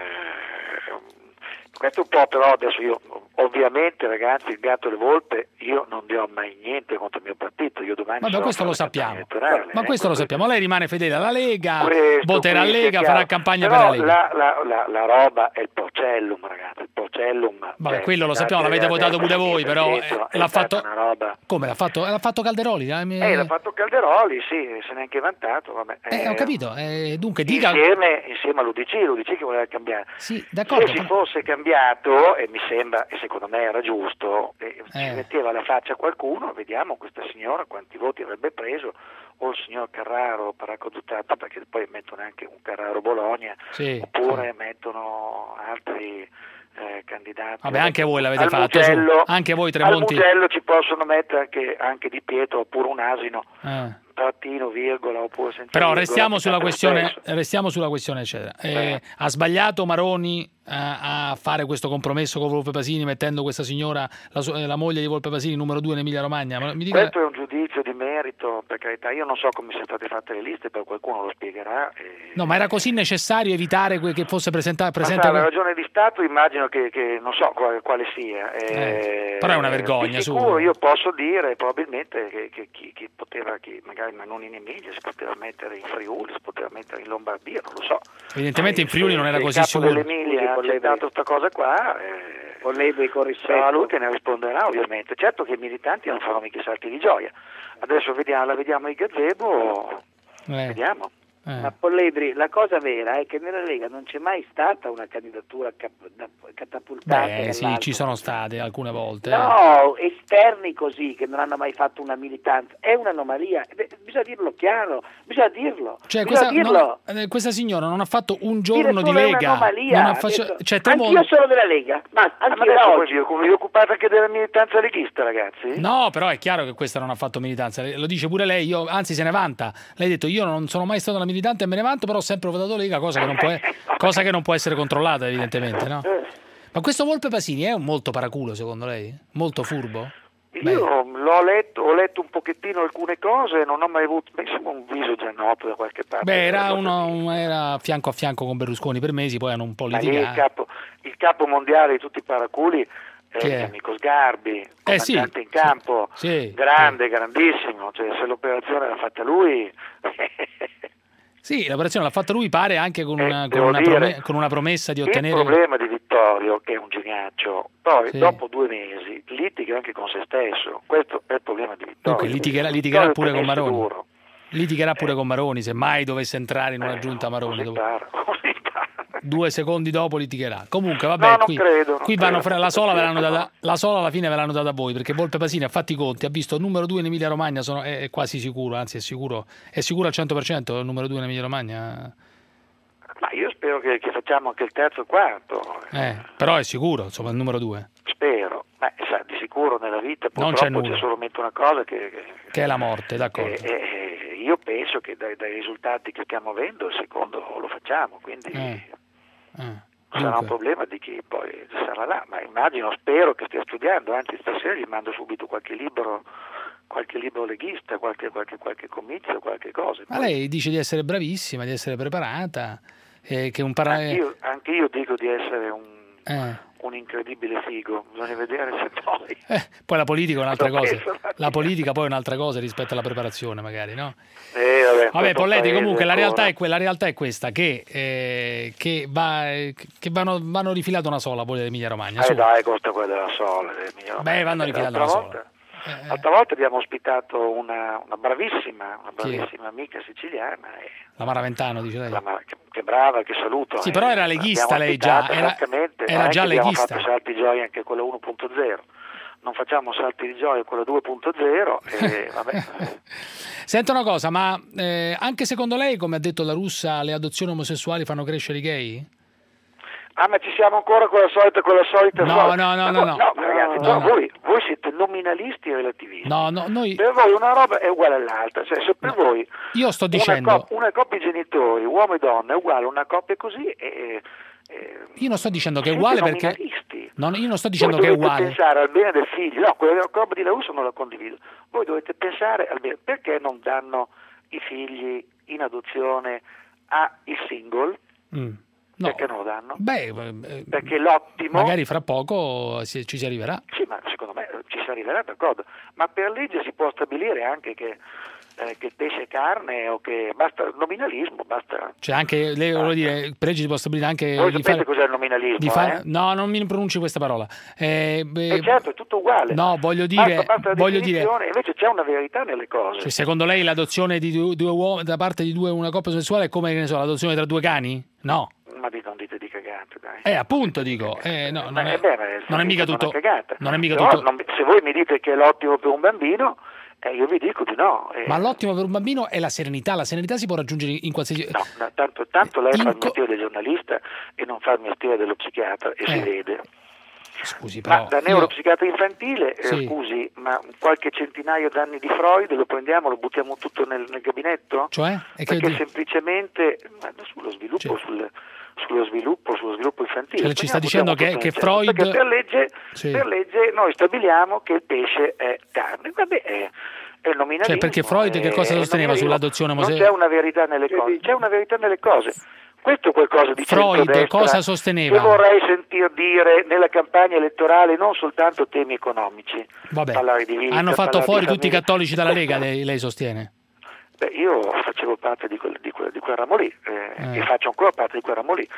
questo un po', però adesso io, ovviamente ragazzi, il gatto e le volpe, io non ne ho mai niente contro il mio partito, io domani ma questo lo sappiamo, ma questo lo sappiamo, lei rimane fedele alla Lega, voterà Lega, farà campagna però per la Lega. La roba è il porcellum, ragazzi, il porcellum. Vabbè, quello lo sappiamo, l'avete votato pure voi, però l'ha fatto una roba. Come l'ha fatto Calderoli? L'ha fatto Calderoli, sì, se n'è anche vantato, vabbè. Ho capito, dunque dica insieme all'UDC che voleva cambiare. Sì, d'accordo. Se si fosse cambiato, e mi sembra, e secondo me era giusto, ci metteva la faccia qualcuno, vediamo questa signora quanti voti avrebbe preso, o il signor Carraro paracadutato, perché poi mettono anche un Carraro Bologna, oppure mettono altri candidati. Vabbè, anche voi l'avete fatto, anche voi Tremonti. Al Mugello ci possono mettere anche Di Pietro, oppure un asino. Trattino, virgola, oppure senza però virgola, restiamo sulla questione eccetera. Ha sbagliato Maroni a fare questo compromesso con Volpe Pasini, mettendo questa signora, la moglie di Volpe Pasini, numero 2 in Emilia Romagna? Questo è un giudizio di merito, per carità. Io non so come siano state fatte le liste, però qualcuno lo spiegherà. No, ma era così necessario evitare che fosse presente la ragione di Stato, immagino che non so quale sia. Però è una vergogna. Sicuro, io posso dire probabilmente che chi poteva, magari ma non in Emilia, si poteva mettere in Friuli, si poteva mettere in Lombardia, non lo so. Evidentemente in Friuli non era così sicuro. L'Emilia ha accettato questa cosa qua, con rispetto. Lui te ne risponderà ovviamente. Certo che i militanti non faranno mica salti di gioia. Adesso la vediamo in gazebo, vediamo. Ma Polledri, la cosa vera è che nella Lega non c'è mai stata una candidatura catapultata. Beh, sì, ci sono state alcune volte. No, esterni così, che non hanno mai fatto una militanza. È un'anomalia. Bisogna dirlo chiaro, bisogna dirlo. Cioè, questa signora non ha fatto un giorno di Lega. Anch'io sono della Lega. Ma adesso oggi vi occupate anche della militanza leghista, ragazzi? No, però è chiaro che questa non ha fatto militanza. Lo dice pure lei, anzi se ne vanta. Lei ha detto io non sono mai stato una militante e me ne vanto, però ho sempre votato Lega, cosa che non può essere controllata evidentemente, no? Ma questo Volpe Pasini è un molto paraculo, secondo lei? Molto furbo? Io ho letto un pochettino alcune cose, non ho mai avuto, insomma, un viso già noto da qualche parte. Beh, era fianco a fianco con Berlusconi per mesi, poi hanno un po' litigato. Il capo mondiale di tutti i paraculi è l'amico Sgarbi, comandante in campo, grandissimo, cioè se l'operazione l'ha fatta lui... Sì, l'operazione l'ha fatta lui, pare anche con una promessa di ottenere... Il problema di Vittorio, che è un geniaccio, poi dopo 2 mesi litiga anche con se stesso. Questo è il problema di Vittorio. Dunque litigherà pure con Maroni. Litigherà pure con Maroni, se mai dovesse entrare in una giunta Maroni. 2 secondi dopo litigherà. Comunque vabbè, qui vanno la sola alla fine ve l'hanno data a voi, perché Volpe Pasini ha fatto i conti, ha visto il numero 2 in Emilia Romagna, è quasi sicuro, anzi è sicuro al 100% il numero 2 in Emilia Romagna. Ma io spero che facciamo anche il terzo e il quarto. Però è sicuro, insomma, il numero 2. Spero, ma di sicuro nella vita purtroppo c'è solamente una cosa che è la morte, d'accordo. Io penso che dai risultati che stiamo avendo il secondo lo facciamo, quindi sarà un problema di chi poi sarà là, ma spero che stia studiando, anzi stasera gli mando subito qualche libro leghista, qualche comizio, qualche cosa. Ma lei dice di essere bravissima, di essere preparata, che anche io dico di essere un incredibile figo, bisogna vedere se poi... Poi la politica è un'altra cosa, la politica poi è un'altra cosa rispetto alla preparazione magari, no? Vabbè Polletti, comunque la realtà è questa, che vanno rifilate una sola voi dell'Emilia Romagna. Dai, costa quella della sola dell'Emilia Romagna. Beh, vanno rifilate una sola. L'altra volta abbiamo ospitato una bravissima amica siciliana. La Maraventano, dice lei? Che brava, che saluto. Sì, però era leghista lei già, era già leghista. Abbiamo fatto salti di gioia anche quella 1.0. Non facciamo salti di gioia quella 2.0 e vabbè. Senta una cosa, ma anche secondo lei, come ha detto la Russa, le adozioni omosessuali fanno crescere i gay? Ma ci siamo ancora con la solita No, ragazzi, voi siete nominalisti e relativisti. Noi... Per voi una roba è uguale all'altra, cioè se per voi io sto dicendo una coppia di genitori, uomo e donna, è uguale a una coppia così io non sto dicendo che è uguale perché io non sto dicendo che è uguale. Dovete pensare al bene del figlio. No, quella roba di La Russa non la condivido. Voi dovete pensare al bene. Perché non danno i figli in adozione ai single? No. Perché non lo danno? Perché l'ottimo... Magari fra poco ci si arriverà. Sì, ma secondo me ci si arriverà, d'accordo. Ma per legge si può stabilire anche che il pesce è carne o che basta il nominalismo, basta... Cioè anche, lei vuole dire, per legge si può stabilire anche... Voi sapete cos'è il nominalismo, No, non mi pronunci questa parola. Certo, è tutto uguale. No, voglio dire... Invece c'è una verità nelle cose. Cioè, secondo lei l'adozione di due uomini da parte di una coppia sessuale è come, che ne so, l'adozione tra 2 cani? No. Ma non dite di cagate, dai. Appunto dico, non è mica tutto. Non è mica no, tutto. Se voi mi dite che è l'ottimo per un bambino, io vi dico di no. Ma l'ottimo per un bambino è la serenità si può raggiungere in qualsiasi... No, tanto lei fa il mestiere del giornalista e non fa il mestiere dello psichiatra e si vede. Scusi, però... Ma da neuropsichiatra infantile, scusi, ma qualche centinaio d'anni di Freud lo prendiamo, lo buttiamo tutto nel gabinetto? Cioè? Perché semplicemente sullo sviluppo, sullo sviluppo infantile. Cioè, ci sta dicendo che Freud... Perché per legge noi stabiliamo che il pesce è carne, vabbè, è il nominalismo. Cioè, perché Freud che cosa sosteneva sull'adozione omosessuale? Non c'è una verità nelle cose, c'è una verità nelle cose. Questo è qualcosa di Freud cosa sosteneva? Io vorrei sentir dire nella campagna elettorale non soltanto temi economici. Vabbè. Parlare di vita, hanno fatto fuori tutti i cattolici dalla Lega, lei sostiene? Io facevo parte di quel ramo lì e faccio ancora parte di quel ramo lì.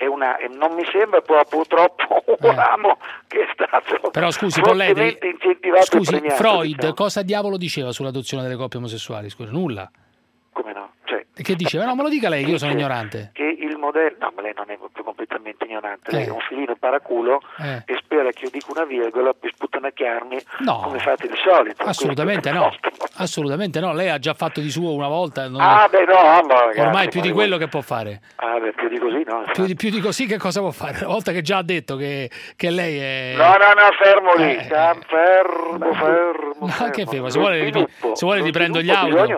Non mi sembra purtroppo un ramo che è stato però scusi, incentivato. Scusi, e premiato, Freud diciamo. Cosa diavolo diceva sull'adozione delle coppie omosessuali? Scusa, nulla. Come no? Che diceva? No, me lo dica lei, io sono ignorante. Che il modello... No, ma lei non è proprio completamente ignorante, lei è un filino paraculo e spera che io dica una virgola per sputtanacchiarmi come fate di solito. Assolutamente no. Assolutamente no, lei ha già fatto di suo una volta. Ragazzi, ormai più di quello che può fare. Più di così no. Più di così che cosa può fare? Una volta che già ha detto che lei è... No, fermo lì, fermo. No, che fermo, se vuole riprendo gli audio.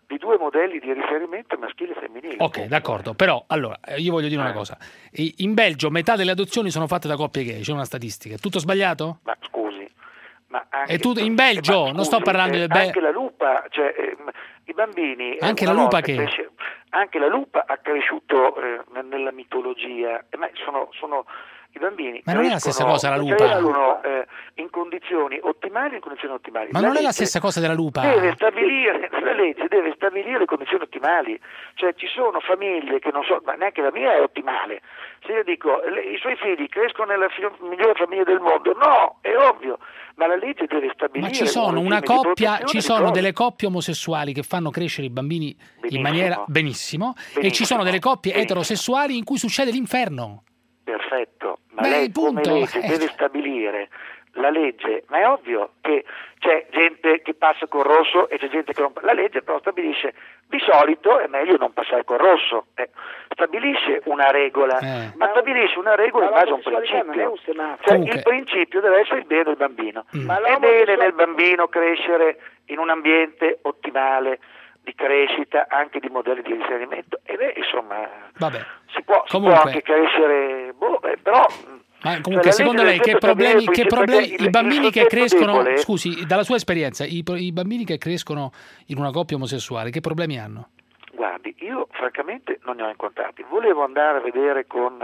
di due modelli di riferimento maschile e femminile. Ok, d'accordo, però allora io voglio dire una cosa. In Belgio metà delle adozioni sono fatte da coppie gay, c'è una statistica. È tutto sbagliato? Ma scusi, ma anche, e tu in Belgio, scusi, non sto parlando del anche la lupa, cioè i bambini, anche la lupa che anche la lupa ha cresciuto nella mitologia, ma sono i bambini. Ma non è la stessa cosa la lupa? Crescono in condizioni ottimali e in condizioni ottimali. Ma non è la stessa cosa della lupa? La legge deve stabilire le condizioni ottimali. Cioè ci sono famiglie che non so, ma neanche la mia è ottimale. Se io dico i suoi figli crescono nella migliore famiglia del mondo, no, è ovvio. Ma la legge deve stabilire. Ma ci sono una coppia, ci sono delle coppie omosessuali che fanno crescere i bambini in maniera benissimo, e ci sono delle coppie eterosessuali in cui succede l'inferno. Perfetto, ma lei come legge deve stabilire la legge, ma è ovvio che c'è gente che passa col rosso e c'è gente che non passa. La legge però stabilisce, di solito è meglio non passare col rosso, stabilisce una regola, ma stabilisce una regola in base a un principio, cioè il principio deve essere il bene del bambino. È bene nel bambino crescere in un ambiente ottimale di crescita, anche di modelli di inserimento, e insomma si può anche crescere, però. Ma comunque, secondo lei che problemi i bambini che crescono, scusi, dalla sua esperienza, i bambini che crescono in una coppia omosessuale, che problemi hanno? Guardi, io francamente non ne ho incontrati. Volevo andare a vedere con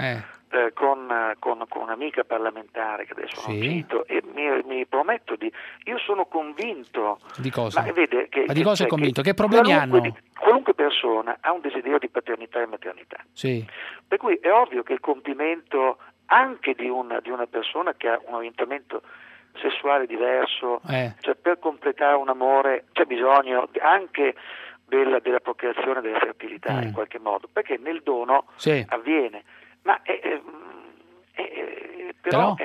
un'amica parlamentare che adesso non cito, e mi prometto io sono convinto. Di cosa? Ma vede che, ma di cosa è convinto? Che problemi hanno? Qualunque persona ha un desiderio di paternità e maternità. Sì. Per cui è ovvio che il compimento anche di una persona che ha un orientamento sessuale diverso, cioè per completare un amore c'è bisogno anche della procreazione, della fertilità in qualche modo, perché nel dono avviene, ma però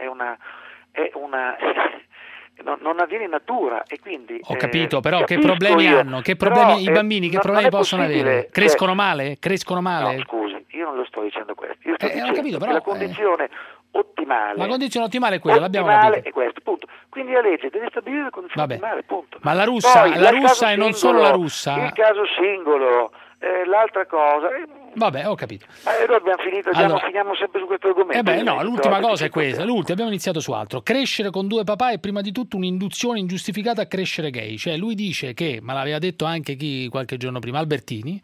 non avviene in natura, e quindi ho capito, però che problemi hanno? Che problemi i bambini che problemi possono avere? Crescono male? No, scusi, io non lo sto dicendo questo. Io sto dicendo ho capito, però, che la condizione ottimale. La condizione ottimale è quella, l'abbiamo capito. È questo, punto. Quindi la legge deve stabilire le condizioni ottimali, punto. Ma la russa, poi, la russa e non solo la russa. Il caso singolo, l'altra cosa. Vabbè, ho capito. Noi abbiamo finito, finiamo sempre su questo argomento. No, l'ultima cosa è questa. Abbiamo iniziato su altro. Crescere con due papà è prima di tutto un'induzione ingiustificata a crescere gay. Cioè lui dice che, ma l'aveva detto anche qualche giorno prima, Albertini,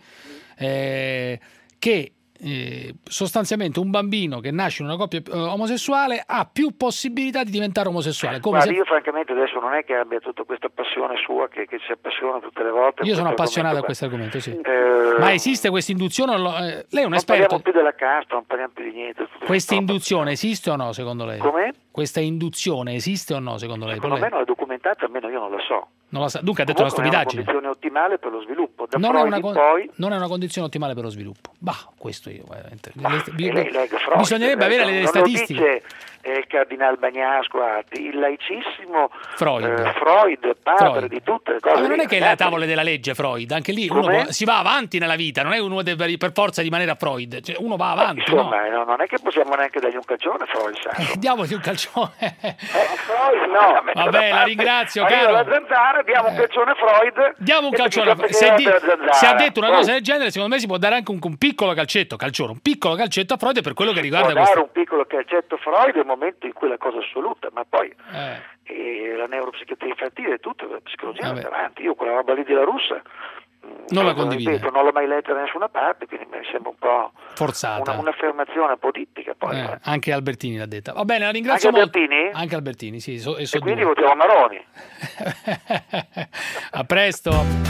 che sostanzialmente un bambino che nasce in una coppia omosessuale ha più possibilità di diventare omosessuale. Io francamente adesso non è che abbia tutta questa passione sua che si appassiona tutte le volte. Io sono appassionato a questo argomento, sì. Ma esiste questa induzione? Lei è un esperto? Non parliamo più della casta, non parliamo più di niente. Questa induzione esiste o no secondo lei? Come? Questa induzione esiste o no secondo lei? Secondo me non è documentata, almeno io non la so. Non la sa. Dunque ha detto una stupidaggine. È una condizione ottimale per lo sviluppo. Non è una condizione ottimale per lo sviluppo. Questo io veramente. Bisognerebbe avere le statistiche. Lo dice il cardinal Bagnasco, il laicissimo Freud, padre di tutte le cose. Ma non è che è le tavole della legge Freud, anche lì uno si va avanti nella vita, non è uno deve per forza rimanere a Freud, cioè uno va avanti. Insomma, no? Non è che possiamo neanche dargli un calcione Freud, diamogli un calcione. Freud no. Vabbè, la ringrazio, caro. La zanzara, diamo un calcione Freud. Diamo un calcione. Se ha detto una cosa del genere, secondo me si può dare anche un piccolo calcetto, un piccolo calcetto a Freud per quello che riguarda questo. Dare un piccolo calcetto a Freud nel momento in cui la cosa assoluta, ma poi la neuropsichiatria infantile, tutto, la psicologia va avanti. Io quella roba lì della russa non la condivido. Ripeto, non l'ho mai letta da nessuna parte, quindi mi sembra un po' forzata. Un'affermazione apodittica. Poi, anche Albertini l'ha detta. Va bene, la ringrazio anche molto. Albertini? Anche Albertini, sì. E quindi votiamo Maroni. A presto.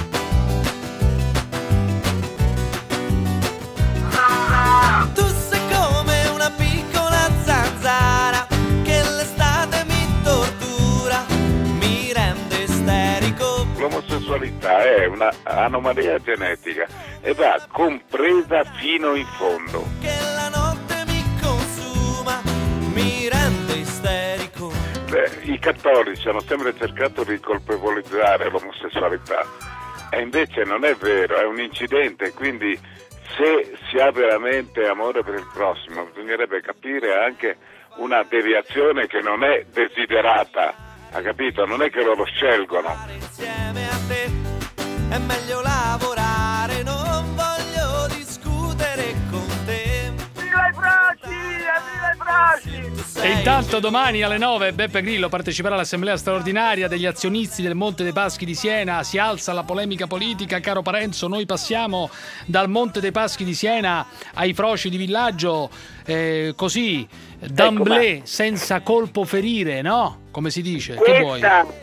L'omosessualità è un'anomalia genetica e va compresa fino in fondo. Che la notte mi consuma, mi rende isterico. I cattolici hanno sempre cercato di colpevolizzare l'omosessualità e invece non è vero, è un incidente, quindi se si ha veramente amore per il prossimo bisognerebbe capire anche una deviazione che non è desiderata. Ha capito? Non è che loro scelgono. Insieme a te è meglio lavorare, non voglio discutere con te. Viva i Frasi! Viva i Frasi! E intanto domani alle 9 Beppe Grillo parteciperà all'assemblea straordinaria degli azionisti del Monte dei Paschi di Siena. Si alza la polemica politica, caro Parenzo. Noi passiamo dal Monte dei Paschi di Siena ai froci di villaggio, così d'amblè, senza colpo ferire, no? Come si dice? Che vuoi?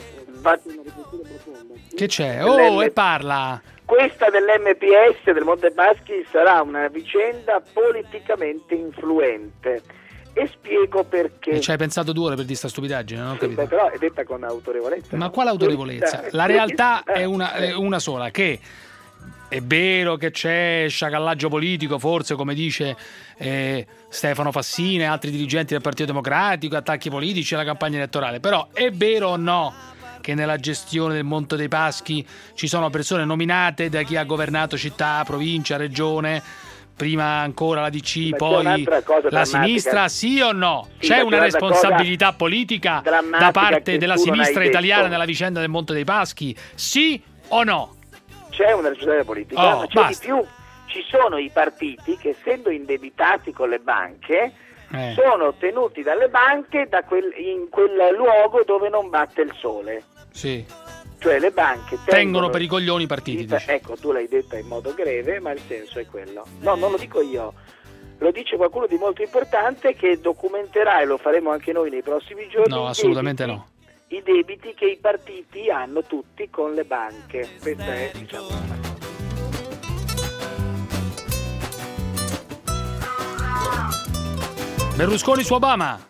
Che c'è? E parla. Questa dell'MPS del Monte Paschi sarà una vicenda politicamente influente. E spiego perché. E ci hai pensato 2 ore per dire sta stupidaggine, non ho capito. Beh, però è detta con autorevolezza. Ma quale autorevolezza? La realtà è una sola, che è vero che c'è sciacallaggio politico, forse come dice Stefano Fassina e altri dirigenti del Partito Democratico, attacchi politici alla campagna elettorale, però è vero o no che nella gestione del Monte dei Paschi ci sono persone nominate da chi ha governato città, provincia, regione, prima ancora la DC, poi la sinistra, sì o no? Sì, c'è una responsabilità politica da parte della sinistra italiana nella vicenda del Monte dei Paschi, sì o no? C'è una responsabilità politica, ma c'è di più. Ci sono i partiti che, essendo indebitati con le banche, sono tenuti dalle banche in quel luogo dove non batte il sole. Sì. Cioè le banche tengono per i coglioni i partiti. Ecco, tu l'hai detta in modo greve, ma il senso è quello. No, non lo dico io. Lo dice qualcuno di molto importante che documenterà, e lo faremo anche noi nei prossimi giorni. No, assolutamente no. I debiti che i partiti hanno tutti con le banche. Questa è, diciamo, Berlusconi su Obama.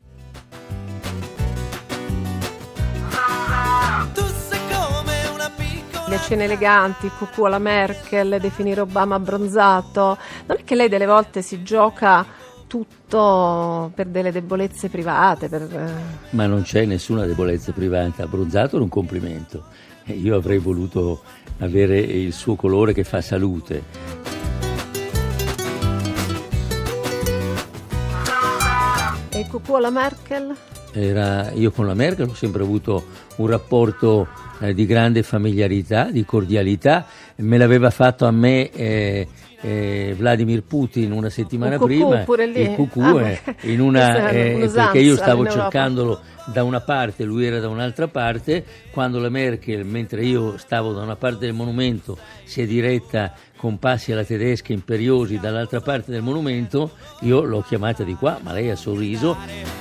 Le cene eleganti, il cucù alla Merkel, definire Obama abbronzato. Non è che lei delle volte si gioca tutto per delle debolezze private? Ma non c'è nessuna debolezza privata. Abbronzato è un complimento. Io avrei voluto avere il suo colore che fa salute. E il cucù alla Merkel? Io con la Merkel ho sempre avuto un rapporto di grande familiarità, di cordialità. Me l'aveva fatto a me Vladimir Putin una settimana prima, il cucù perché io stavo cercandolo da una parte, lui era da un'altra parte. Quando la Merkel, mentre io stavo da una parte del monumento, si è diretta con passi alla tedesca imperiosi dall'altra parte del monumento, io l'ho chiamata di qua, ma lei ha sorriso.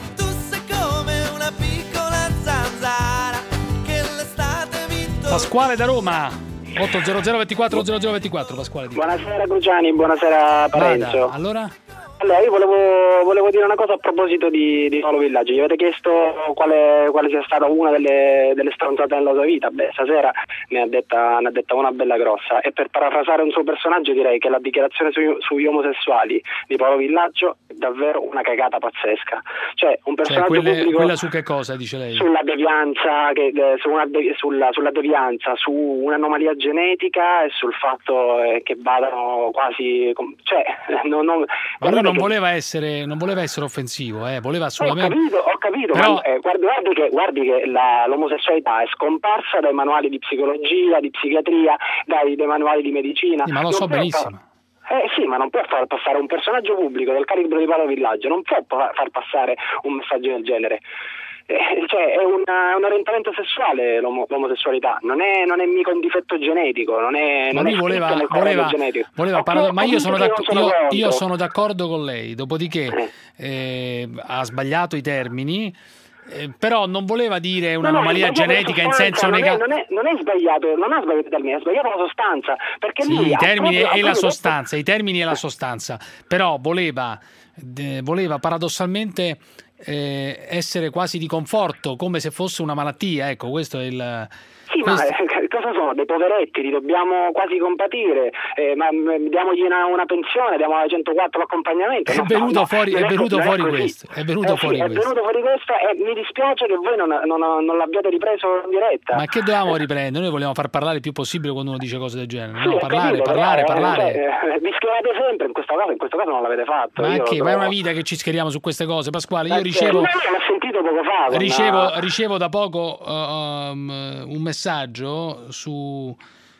Pasquale da Roma, 800 24 0024. Pasquale. Buonasera Cruciani, buonasera Parenzo. Allora io volevo dire una cosa a proposito di Paolo Villaggio. Gli avete chiesto quale sia stata una delle stronzate nella sua vita. Beh, stasera ne ha detta una bella grossa, e per parafrasare un suo personaggio direi che la dichiarazione sugli omosessuali di Paolo Villaggio è davvero una cagata pazzesca. Cioè un personaggio pubblico. Quella su che cosa dice lei? Sulla devianza, sulla devianza, su un'anomalia genetica e sul fatto che vadano quasi, cioè ma lui non voleva essere offensivo, voleva assolutamente. Ho capito, però... ma guardi che l'omosessualità è scomparsa dai manuali di psicologia, di psichiatria, dai manuali di medicina. Ma lo so benissimo. Sì, ma non può far passare un personaggio pubblico del calibro di Paolo Villaggio, non può far passare un messaggio del genere. Cioè è un orientamento sessuale l'omosessualità, non è mica un difetto genetico, ma io sono d'accordo con lei, dopodiché ha sbagliato i termini, però non voleva dire un'anomalia genetica in senso negativo. Non è sbagliato, non ha sbagliato i termini, ha sbagliato la sostanza, perché sì, i termini e la sostanza, però voleva paradossalmente essere quasi di conforto, come se fosse una malattia, ecco, questo è il... Sì, ma cosa sono? Dei poveretti, li dobbiamo quasi compatire, ma diamogli una pensione, diamo a 104 l'accompagnamento. È venuto fuori questo. È venuto fuori questo e mi dispiace che voi non l'abbiate ripreso in diretta. Ma che dovevamo riprendere? Noi vogliamo far parlare il più possibile quando uno dice cose del genere. Sì, no? Parlare. Vi schierate sempre, in questo caso non l'avete fatto. Ma è una vita che ci schieriamo su queste cose, Pasquale. Io ricevo... l'ho sentito poco fa. Ricevo da poco un messaggio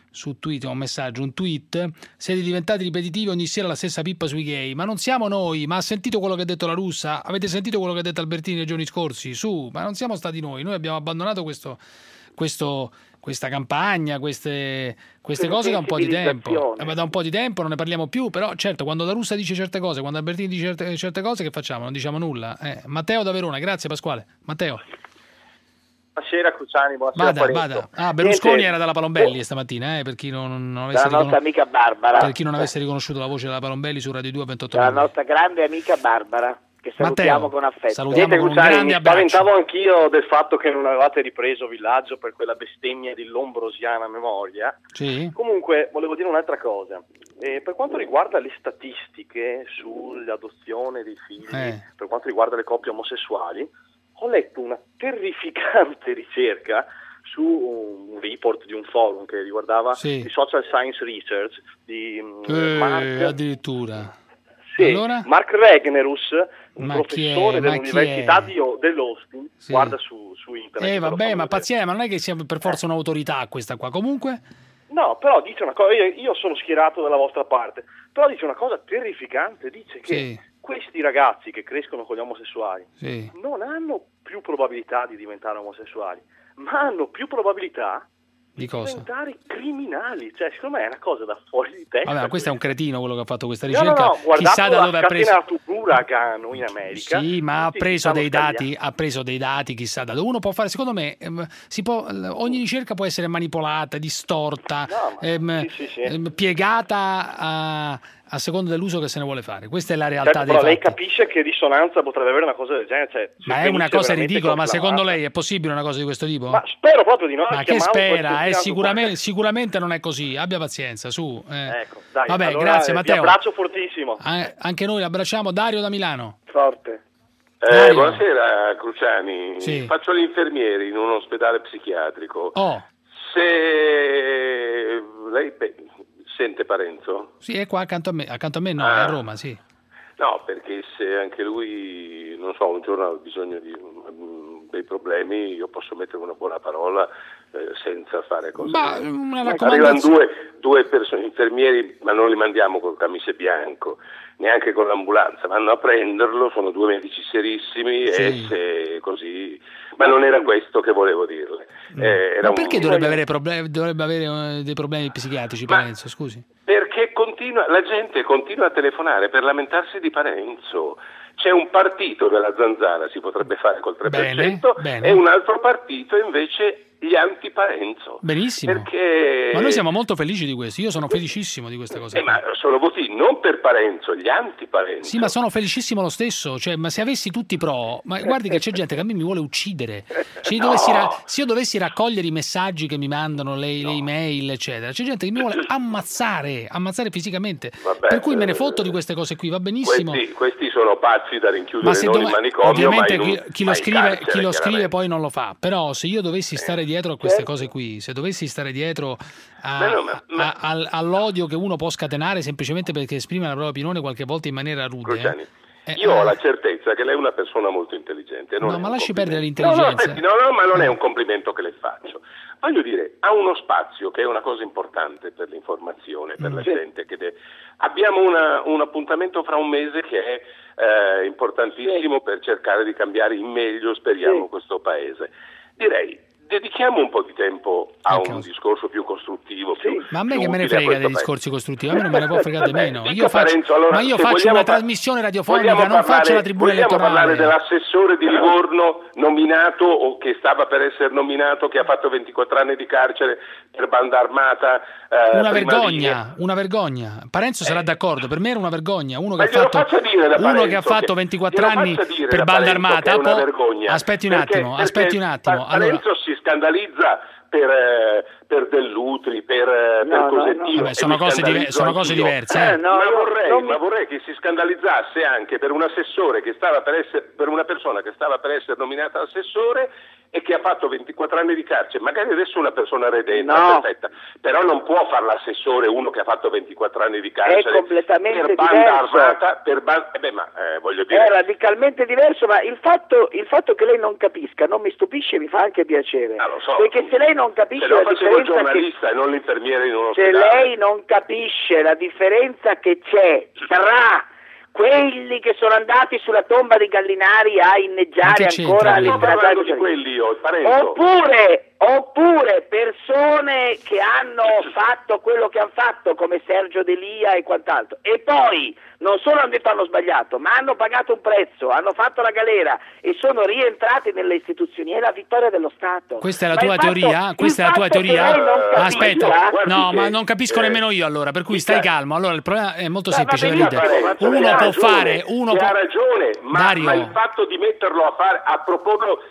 su Twitter un messaggio, un tweet: siete diventati ripetitivi, ogni sera la stessa pippa sui gay. Ma non siamo noi, ma ha sentito quello che ha detto la Russa? Avete sentito quello che ha detto Albertini nei giorni scorsi? Ma non siamo stati noi abbiamo abbandonato questa campagna, queste cose da un po' di tempo. Da un po' di tempo non ne parliamo più, però certo, quando la Russa dice certe cose, quando Albertini dice certe cose, che facciamo? Non diciamo nulla. Matteo da Verona, grazie Pasquale. Matteo. Buonasera Cruciani, buonasera. Vada. Berlusconi era dalla Palombelli stamattina, per chi non avesse la nostra amica Barbara. Per chi non avesse riconosciuto la voce della Palombelli su Radio 2 a 28 la nostra grande amica Barbara, che salutiamo con affetto. Salutiamo con un grande abbraccio. Spaventavo anch'io del fatto che non avevate ripreso Villaggio per quella bestemmia di lombrosiana memoria. Sì. Comunque volevo dire un'altra cosa. Per quanto riguarda le statistiche sull'adozione dei figli, per quanto riguarda le coppie omosessuali, ho letto una terrificante ricerca su un report di un forum che riguardava i social science research di Mark. Addirittura. Sì, allora? Mark Regnerus, un professore dell'Università dell'Austin, guarda su internet. Vabbè, ma pazienza, ma non è che sia per forza un'autorità questa qua, comunque? No, però dice una cosa, io sono schierato dalla vostra parte, però dice una cosa terrificante, dice che questi ragazzi che crescono con gli omosessuali non hanno più probabilità di diventare omosessuali, ma hanno più probabilità di diventare criminali. Cioè, secondo me è una cosa da fuori di testa. Vabbè, questo è un cretino quello che ha fatto questa ricerca. No, chissà da dove ha preso. Uragano in America. Sì, ma ha preso dei dati, chissà da dove. Uno può fare, secondo me, ogni ricerca può essere manipolata, distorta, piegata a seconda dell'uso che se ne vuole fare. Questa è la realtà dei fatti. Lei capisce che risonanza potrebbe avere una cosa del genere? Ma è una cosa ridicola, ma secondo lei è possibile una cosa di questo tipo? Ma spero proprio di no. Ma che spera? Sicuramente non è così. Abbia pazienza, su. Ecco, dai. Vabbè, allora, grazie Matteo. Ti abbraccio fortissimo. Anche noi abbracciamo Dario da Milano. Forte. Buonasera Cruciani. Sì. Faccio l'infermiere in un ospedale psichiatrico. Se lei sente Parenzo? Sì, è qua accanto a me no, è a Roma, sì. No, perché se anche lui, non so, un giorno ha bisogno di dei problemi, io posso mettere una buona parola senza fare cose. Arrivano due persone, infermieri, ma non li mandiamo col camice bianco, neanche con l'ambulanza, vanno a prenderlo, sono due medici serissimi e se così. Ma non era questo che volevo dirle. Ma perché dovrebbe avere dei problemi psichiatrici Parenzo, scusi? Perché la gente continua a telefonare per lamentarsi di Parenzo. C'è un partito della zanzara, si potrebbe fare col 3%, e un altro partito invece gli anti-Parenzo. Benissimo. Perché... Ma noi siamo molto felici di questo, io sono felicissimo di questa cosa. Ma sono voti non per Parenzo, gli anti-Parenzo. Sì, ma sono felicissimo lo stesso, cioè, ma se avessi tutti pro, ma guardi che c'è gente che a me mi vuole uccidere. Se io dovessi raccogliere i messaggi che mi mandano, le email, eccetera, c'è gente che mi vuole ammazzare fisicamente. Vabbè, per cui me ne fotto di queste cose qui, va benissimo. Questi sono pazzi da rinchiudere non in manicomio. Ovviamente chi lo scrive poi non lo fa, però se io dovessi stare dietro a queste cose qui, se dovessi stare dietro all'odio che uno può scatenare semplicemente perché esprime la propria opinione qualche volta in maniera rude, io ho la certezza che lei è una persona molto intelligente. Ma lasci perdere l'intelligenza. No, ma non è un complimento che le faccio. Voglio dire, ha uno spazio che è una cosa importante per l'informazione, per la gente. Abbiamo un appuntamento fra un mese che è importantissimo per cercare di cambiare in meglio, speriamo, questo paese. Direi, dedichiamo un po' di tempo a un discorso più costruttivo. Ma a me che me ne frega dei discorsi costruttivi, a me non me ne può fregare di meno. Io faccio una trasmissione radiofonica, non faccio la tribuna elettorale. Vogliamo parlare dell'assessore di Livorno nominato o che stava per essere nominato, che ha fatto 24 anni di carcere per banda armata? Una vergogna. Parenzo sarà d'accordo, per me era una vergogna. Uno che ha fatto 24 anni per banda armata. Aspetti un attimo. Parenzo si scandalizza per Dell'Utri, per Cosettino. Vabbè, sono cose diverse. Ma vorrei che si scandalizzasse anche per un assessore che stava per essere, per una persona che stava per essere nominata assessore e che ha fatto 24 anni di carcere, magari adesso è una persona redenta, perfetta, però non può fare l'assessore uno che ha fatto 24 anni di carcere è completamente per banda armata, voglio dire, è radicalmente diverso, ma il fatto che lei non capisca non mi stupisce, mi fa anche piacere, lo so, perché se lei non capisce se lo la facevo il differenza giornalista e non l'infermiere in uno se ospedale. lei non capisce la differenza che c'è tra quelli che sono andati sulla tomba di Gallinari a inneggiare ancora parlando di quelli io, Parenzo. Oppure persone che hanno fatto quello che hanno fatto come Sergio D'Elia e quant'altro, e poi non solo hanno detto hanno sbagliato, ma hanno pagato un prezzo, hanno fatto la galera e sono rientrati nelle istituzioni. È la vittoria dello Stato. Questa è la tua teoria? Questa è la tua teoria? Aspetta, no, ma non capisco nemmeno io allora, per cui stai calmo. Allora il problema è molto semplice, uno può fare, ha ragione, ma il fatto di metterlo a proporlo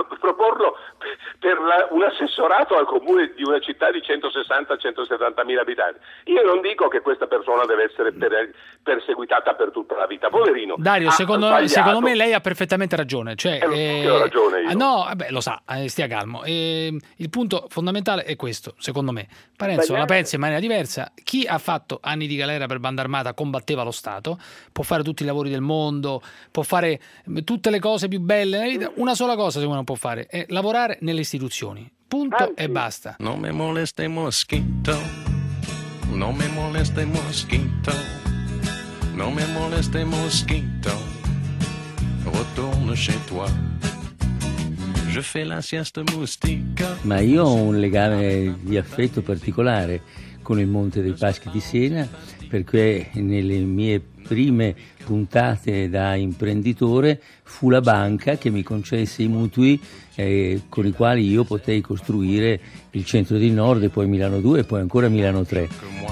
per un assessorato al comune di una città di 160-170 mila abitanti, io non dico che questa persona deve essere perseguitata per tutta la vita, poverino. Dario, secondo me lei ha perfettamente ragione, cioè, ho ragione io. No, lo sa, stia calmo. Il punto fondamentale è questo, secondo me. Parenzo la pensa in maniera diversa. Chi ha fatto anni di galera per banda armata combatteva lo Stato, può fare tutti i lavori del mondo, può fare tutte le cose più belle nella vita. Una sola cosa secondo me non può fare è lavorare nelle istituzioni, punto e basta. Non mi moleste mosquito, non mi moleste mosquito, non mi moleste mosquito, retourne chez toi. Je fais la sieste moustique. Ma io ho un legame di affetto particolare con il Monte dei Paschi di Siena, perché nelle mie prime puntate da imprenditore fu la banca che mi concesse i mutui con i quali io potei costruire il Centro di Nord e poi Milano 2 e poi ancora Milano 3.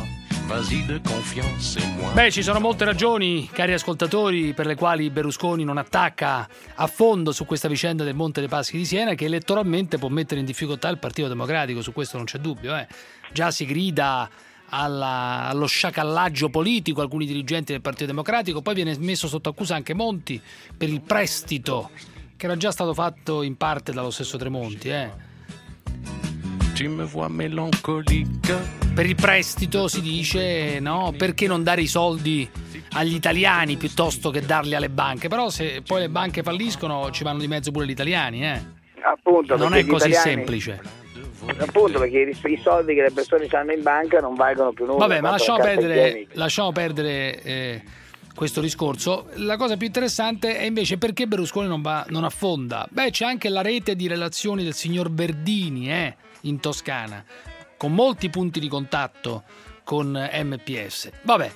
Beh, ci sono molte ragioni, cari ascoltatori, per le quali Berlusconi non attacca a fondo su questa vicenda del Monte dei Paschi di Siena, che elettoralmente può mettere in difficoltà il Partito Democratico, su questo non c'è dubbio. Già si grida allo sciacallaggio politico alcuni dirigenti del Partito Democratico, poi viene messo sotto accusa anche Monti per il prestito, che era già stato fatto in parte dallo stesso Tremonti. Per il prestito si dice, no, perché non dare i soldi agli italiani piuttosto che darli alle banche, però se poi le banche falliscono ci vanno di mezzo pure gli italiani, Appunto, non è così semplice. Appunto, perché i soldi che le persone hanno in banca non valgono più nulla. Vabbè, ma lasciamo perdere questo discorso. La cosa più interessante è invece perché Berlusconi non affonda. Beh, c'è anche la rete di relazioni del signor Verdini in Toscana, con molti punti di contatto con MPS. Vabbè.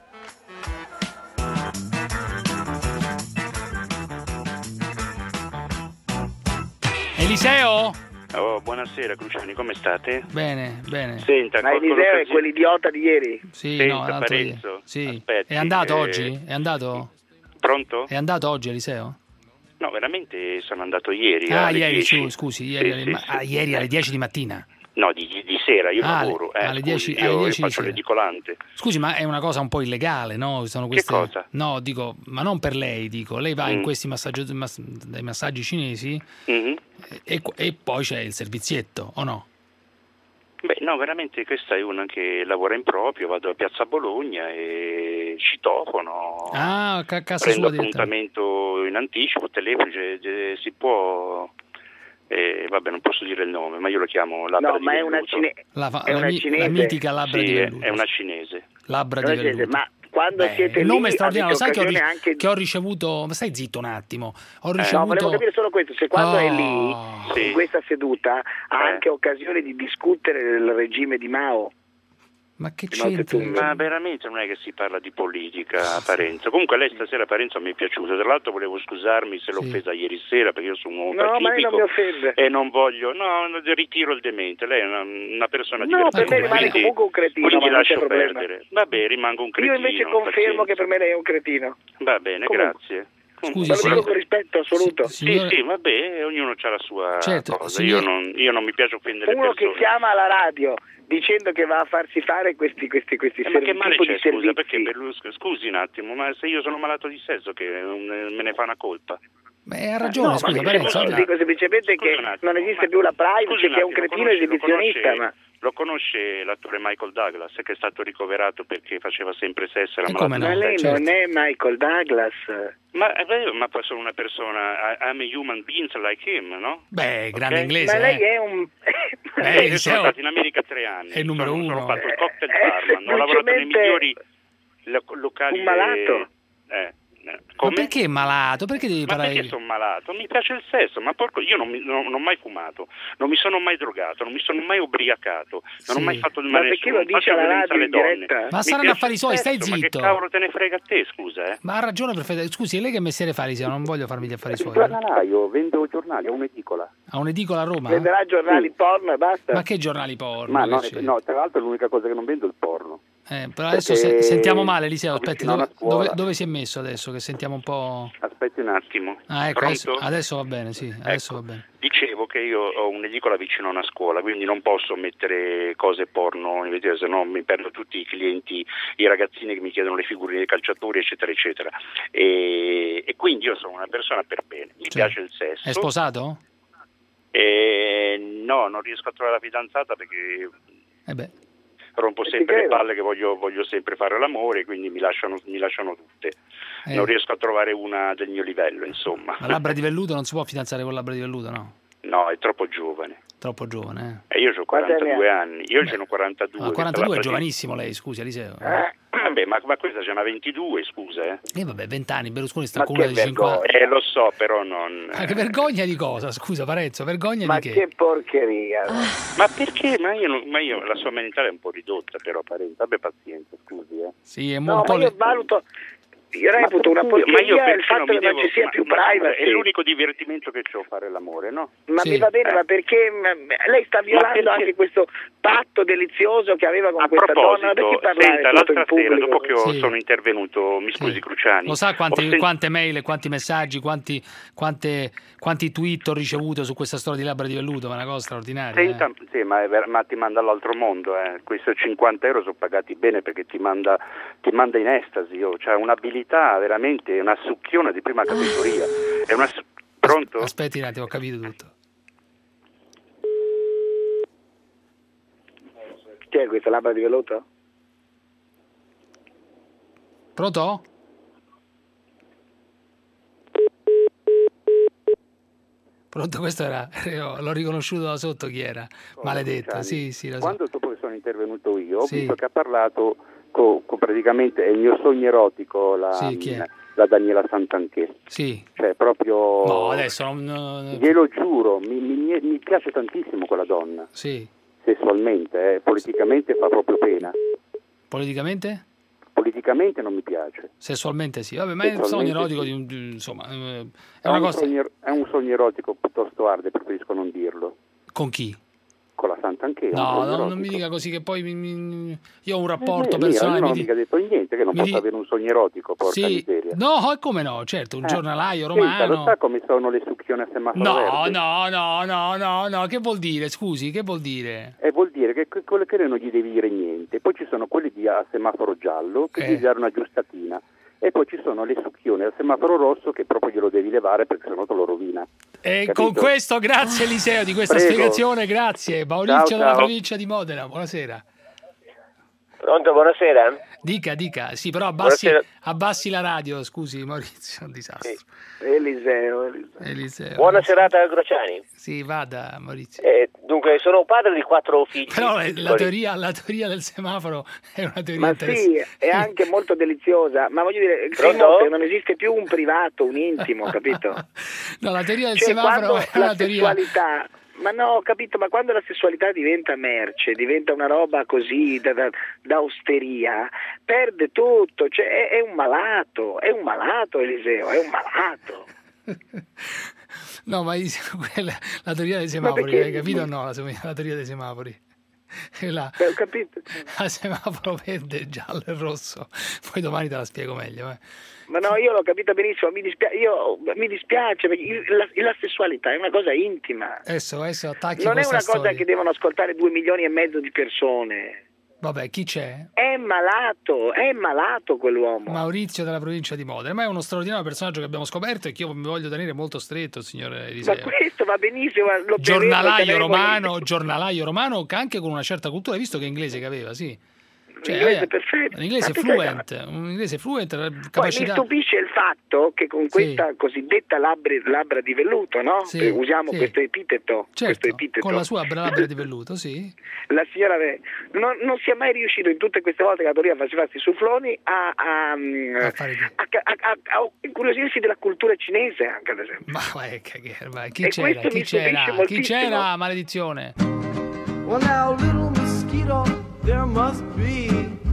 Eliseo? Oh, buonasera Cruciani, come state? Bene. Senta, ma Eliseo è quell'idiota di ieri? Sì, senta, Parenzo. Sì. Aspetti, è andato oggi? È andato? Pronto? È andato oggi Eliseo? No, veramente sono andato ieri. Ieri, 10. Scusi, ieri, ieri alle 10 di mattina. No, di sera, io lavoro. Alle 10 io di faccio sera. l'edicolante. Scusi, ma è una cosa un po' illegale, no? Sono queste... Che cosa? No, dico, ma non per lei, dico. Lei va in questi dai massaggi cinesi e poi c'è il servizietto, o no? Beh, no, veramente questa è una che lavora in proprio, vado a Piazza Bologna e citofono. Prendo appuntamento in anticipo, telefono, si può... vabbè, non posso dire il nome, ma io lo chiamo Labbra di Velluto. La mitica Labbra di Velluto. È una cinese. Labbra di Velluto. Ma quando siete il nome lì, è straordinario, sai anche... che ho ricevuto, ma stai zitto un attimo, ho ricevuto... No, volevo capire solo questo, se quando è lì, in questa seduta, ha anche occasione di discutere del regime di Mao. Ma che c'entra? Ma veramente non è che si parla di politica, Parenzo. Comunque lei stasera, Parenzo, mi è piaciuto. Tra l'altro volevo scusarmi se l'ho offesa ieri sera, perché io sono un uomo pacifico. No, ma lei non mi offende. E non voglio... No, ritiro il demente. Lei è una persona diversa. No, per me rimane comunque un cretino. Quindi lascio perdere. Vabbè, rimango un cretino. Io invece confermo che per me lei è un cretino. Va bene, comunque. Grazie. Scusi, lo dico con rispetto assoluto. Sì, vabbè, ognuno ha la sua cosa. Io non mi piace offendere uno persone. Che chiama alla radio dicendo che va a farsi fare questi ma che male c'è, scusa, perché Berlusconi, scusi un attimo, ma se io sono malato di sesso che me ne fa una colpa? Beh, ha ragione, scusa, Parenzo. Dico semplicemente che non esiste più la privacy, che è un cretino esibizionista, ma... Lo conosce l'attore Michael Douglas, che è stato ricoverato perché faceva sempre sesso? Ma lei non è Michael Douglas. Ma poi sono una persona, I'm a human being like him, no? Beh, grande inglese. Ma lei è un... io sono stato in America 3 anni. È il numero uno. Sono fatto il cocktail barman, ho lavorato nei migliori locali. Un malato. Ma perché malato? Perché devi parlare? Perché sono malato? Mi piace il sesso, ma porco, io non ho mai fumato, non mi sono mai drogato, non mi sono mai ubriacato, non ho mai fatto il male. Ma perché lo dice alla radio in diretta? Ma saranno affari suoi, stai zitto. Ma che cavolo te ne frega a te, scusa? Ma ha ragione, perfetto. Scusi, lei che messiere fa, Eliseo? Non voglio farmi gli affari suoi. Giornalaio, vendo giornali a un'edicola. A un'edicola a Roma? Venderà giornali porno e basta. Ma che giornali porno? Ma no, tra l'altro l'unica cosa che non vendo è il porno. Però adesso sentiamo male, Eliseo, aspetti, dove si è messo adesso? Che sentiamo un po'... Aspetti un attimo. Ecco, adesso va bene, sì, adesso va bene. Dicevo che io ho un'edicola vicino a una scuola, quindi non posso mettere cose porno, se no mi perdo tutti i clienti, i ragazzini che mi chiedono le figurine dei calciatori, eccetera, eccetera. E quindi io sono una persona per bene, mi piace il sesso. È sposato? No, non riesco a trovare la fidanzata perché... rompo sempre le palle che voglio sempre fare l'amore, quindi mi lasciano tutte. Non riesco a trovare una del mio livello, insomma. Ma labbra di velluto non si può fidanzare con labbra di velluto, no? No, è troppo giovane. Troppo giovane, io ho 42 anni. Io ce ne ho 42. Ma 42 è giovanissimo lei, scusi, Eliseo. Vabbè, ma questa c'è una 22, scusa. Vabbè, 20 anni, Berlusconi sta con una di 50. Lo so, però non... Ma che vergogna di cosa? Scusa, Parenzo, vergogna di che? Ma che porcheria. Ma perché? Ma io la sua mentale è un po' ridotta, però, Parenzo. Abbia pazienza, scusi. Sì, è un po'... io valuto... Io reputo una porcheria il fatto che non ci sia più privacy. È l'unico divertimento che c'ho, fare l'amore, no? Ma mi va bene, ma perché lei sta violando anche questo patto delizioso che aveva con questa donna? Perché parlare senta, l'altra sera, dopo che sono intervenuto, mi scusi Cruciani. Lo sa quante mail e quanti messaggi, quanti tweet ho ricevuto su questa storia di labbra di velluto? Ma è una cosa straordinaria. Senta, sì, ma ti manda all'altro mondo, Questi 50 euro sono pagati bene perché ti manda in estasi, cioè un'abilità veramente, una succhione di prima categoria. È una pronto? Aspetti un attimo, ho capito tutto. Chi è questa labbra di velluto? Pronto? Pronto, questo era, l'ho riconosciuto da sotto chi era, maledetto, sì, lo so. Quando dopo che sono intervenuto io, ho visto che ha parlato con praticamente è il mio sogno erotico, la Daniela Santanchè. Sì. Cioè proprio... No, adesso glielo giuro, mi piace tantissimo quella donna. Sì. Sessualmente, politicamente fa proprio pena. Politicamente? Politicamente non mi piace. Sessualmente sì, vabbè, ma è un sogno erotico insomma, è una cosa... È un sogno erotico piuttosto arde, preferisco non dirlo. Con chi? Con la Santanchè. No, non mi dica così che poi io ho un rapporto personale. Io non ho mica detto niente, che non posso avere un sogno erotico, porca miseria. No, come no, certo, un giornalaio romano. Lo sa come sono le succhione a semaforo verde? No, che vuol dire, scusi, che vuol dire? Vuol dire che quelle che non gli devi dire niente, poi ci sono quelli a semaforo giallo che devi dare una giustatina. E poi ci sono le succhione al semaforo rosso che proprio glielo devi levare perché sennò te lo rovina. E con questo, grazie Eliseo di questa spiegazione, grazie. Maurizio dalla provincia di Modena, buonasera. Pronto, buonasera. Dica, sì, però abbassi la radio, scusi Maurizio, un disastro. Sì. Eliseo. Buona serata Crociani. Sì, vada Maurizio. Dunque, sono padre di 4 figli. Però la teoria del semaforo è una teoria interessante. Sì, è anche molto deliziosa, ma voglio dire, che non esiste più un privato, un intimo, capito? No, la teoria del semaforo è una teoria... Ma no, ho capito, ma quando la sessualità diventa merce, diventa una roba così da osteria, perde tutto, cioè è un malato Eliseo, è un malato. No, ma la teoria dei semafori, hai capito o no? La teoria dei semafori. Ho capito. A semaforo verde, giallo e rosso. Poi domani te la spiego meglio. Ma no, io l'ho capito benissimo, mi dispiace perché la sessualità è una cosa intima. Adesso attacchi non è una storia. Cosa che devono ascoltare 2,5 milioni di persone. Vabbè, chi c'è? È malato quell'uomo. Maurizio della provincia di Modena, ma è uno straordinario personaggio che abbiamo scoperto e che io mi voglio tenere molto stretto, signore Eliseo. Ma questo va benissimo. Giornalaio romano, anche con una certa cultura, visto che è inglese che aveva, sì. Cioè, inglese perfetto. Un inglese fluent, capacità. Mi stupisce il fatto che con questa cosiddetta labbra di velluto, no? Sì, usiamo questo epiteto. Certo, con la sua labbra di velluto, sì. La signora non sia mai riuscito in tutte queste volte che la Toria faceva questi suffloni a incuriosirsi della cultura cinese, anche ad esempio. Ma chi c'era, maledizione? Well, now, little mosquito, there must be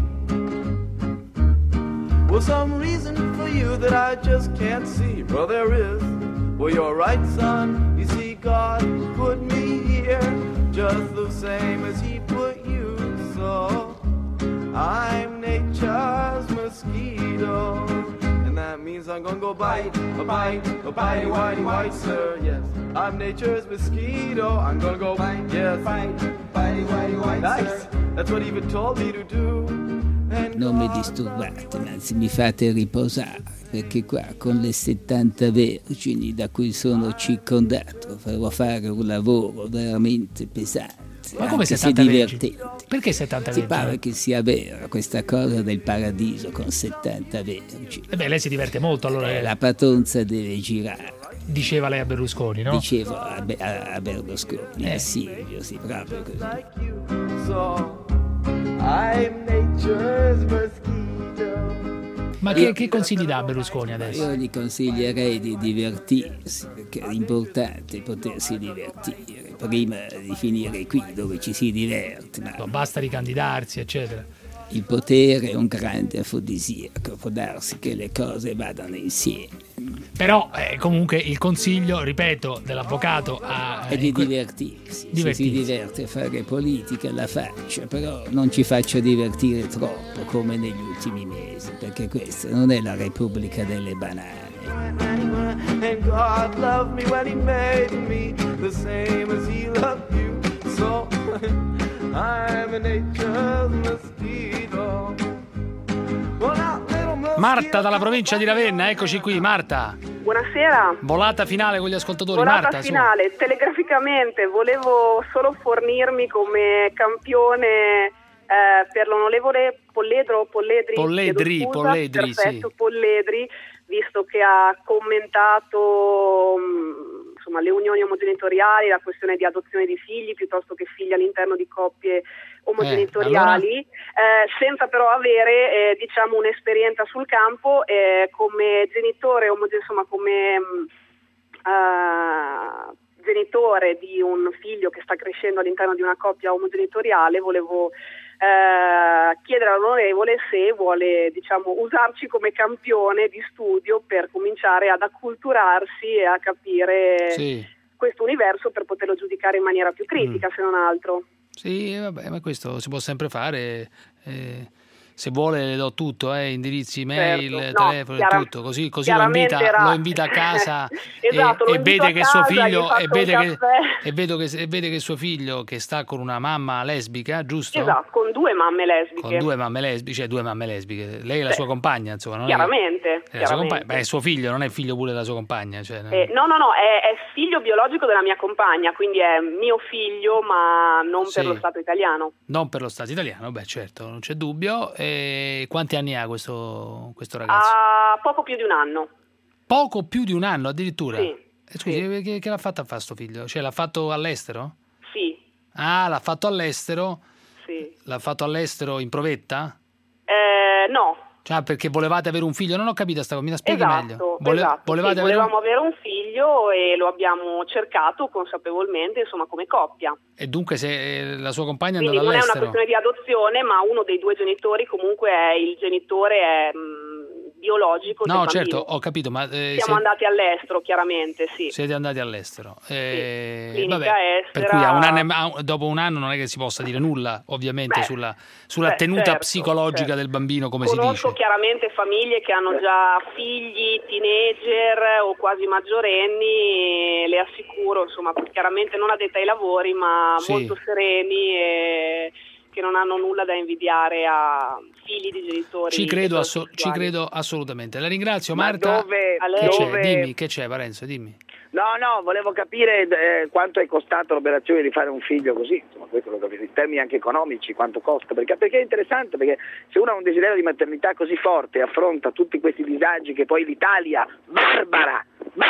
some reason for you that I just can't see. Well, there is. Well, you're right, son. You see, God put me here just the same as he put you. So I'm nature's mosquito, and that means I'm gonna go bite, whitey, white, sir. Yes, I'm nature's mosquito. I'm gonna go bite, yes, whitey, white, nice. Sir. That's what he even told me to do. Non mi disturbate, anzi mi fate riposare, perché qua con le 70 vergini da cui sono circondato farò fare un lavoro veramente pesante. Ma come 70 vergini? Perché 70 vergini? Si pare che sia vera questa cosa del paradiso con 70 vergini. Lei si diverte molto allora. La patronza deve girare. Diceva lei a Berlusconi, no? Dicevo a Berlusconi, a Silvio, sì, proprio così. I'm nature's mosquito. Ma che consigli dà Berlusconi adesso? Io gli consiglierei di divertirsi, perché è importante potersi divertire prima di finire qui dove ci si diverte. Ma basta ricandidarsi, eccetera. Il potere è un grande afrodisiaco, può darsi che le cose vadano insieme. Però comunque il consiglio, ripeto, dell'avvocato è di divertirsi. Se si diverte a fare politica la faccia, però non ci faccia divertire troppo come negli ultimi mesi, perché questa non è la Repubblica delle banane. And God loved me when he made me the same as he loved you. So I'm a nature's mosquito. Marta dalla provincia di Ravenna, eccoci qui, Marta. Buonasera. Volata finale con gli ascoltatori. Volata Marta, finale, telegraficamente volevo solo fornirmi come campione per l'onorevole Polledri, perfetto, sì. Polledri, visto che ha commentato insomma le unioni omogenitoriali, la questione di adozione di figli piuttosto che figli all'interno di coppie omogenitoriali, senza però avere diciamo un'esperienza sul campo come genitore genitore di un figlio che sta crescendo all'interno di una coppia omogenitoriale. Volevo chiedere all'onorevole se vuole usarci come campione di studio per cominciare ad acculturarsi e a capire questo universo per poterlo giudicare in maniera più critica, se non altro. Sì, vabbè, ma questo si può sempre fare. Se vuole le do tutto, indirizzi, mail, telefono, tutto, così lo invita a casa esatto, e vede che suo figlio e vede che suo figlio che sta con una mamma lesbica, giusto? Esatto, con due mamme lesbiche, lei è la sua compagna, insomma, non chiaramente. È suo figlio, non è figlio pure della sua compagna, cioè, no, è figlio biologico della mia compagna, quindi è mio figlio, ma non per lo Stato italiano. Non per lo Stato italiano, beh, certo, non c'è dubbio. Quanti anni ha questo ragazzo? Ha poco più di un anno. Poco più di un anno addirittura? Sì. Scusi, che l'ha fatto a fare sto figlio? Cioè l'ha fatto all'estero? Sì. Ah, l'ha fatto all'estero? Sì. L'ha fatto all'estero in provetta? No. Cioè, perché volevate avere un figlio? Non ho capito sta cosa, mi la spieghi meglio. Volevamo avere un figlio e lo abbiamo cercato consapevolmente, insomma, come coppia. E dunque se la sua compagna è andata all'estero? Non è una questione di adozione, ma uno dei due genitori comunque il genitore biologico. No, certo, ho capito, ma siamo andati all'estero, chiaramente, sì. Siete andati all'estero. Clinica estera. Per cui dopo un anno non è che si possa dire nulla, ovviamente, sulla tenuta psicologica del bambino, come si dice. Conosco chiaramente famiglie che hanno già figli, teenager o quasi maggiorenni, le assicuro, insomma, chiaramente non addetti ai lavori, ma molto sereni e che non hanno nulla da invidiare a figli di genitori. Ci credo assolutamente. La ringrazio, Marta. Dimmi, che c'è, Parenzo, dimmi. No, volevo capire quanto è costato l'operazione di fare un figlio così, insomma, questo lo capisco, in termini anche economici, quanto costa, perché è interessante, perché se uno ha un desiderio di maternità così forte e affronta tutti questi disagi che poi l'Italia barbara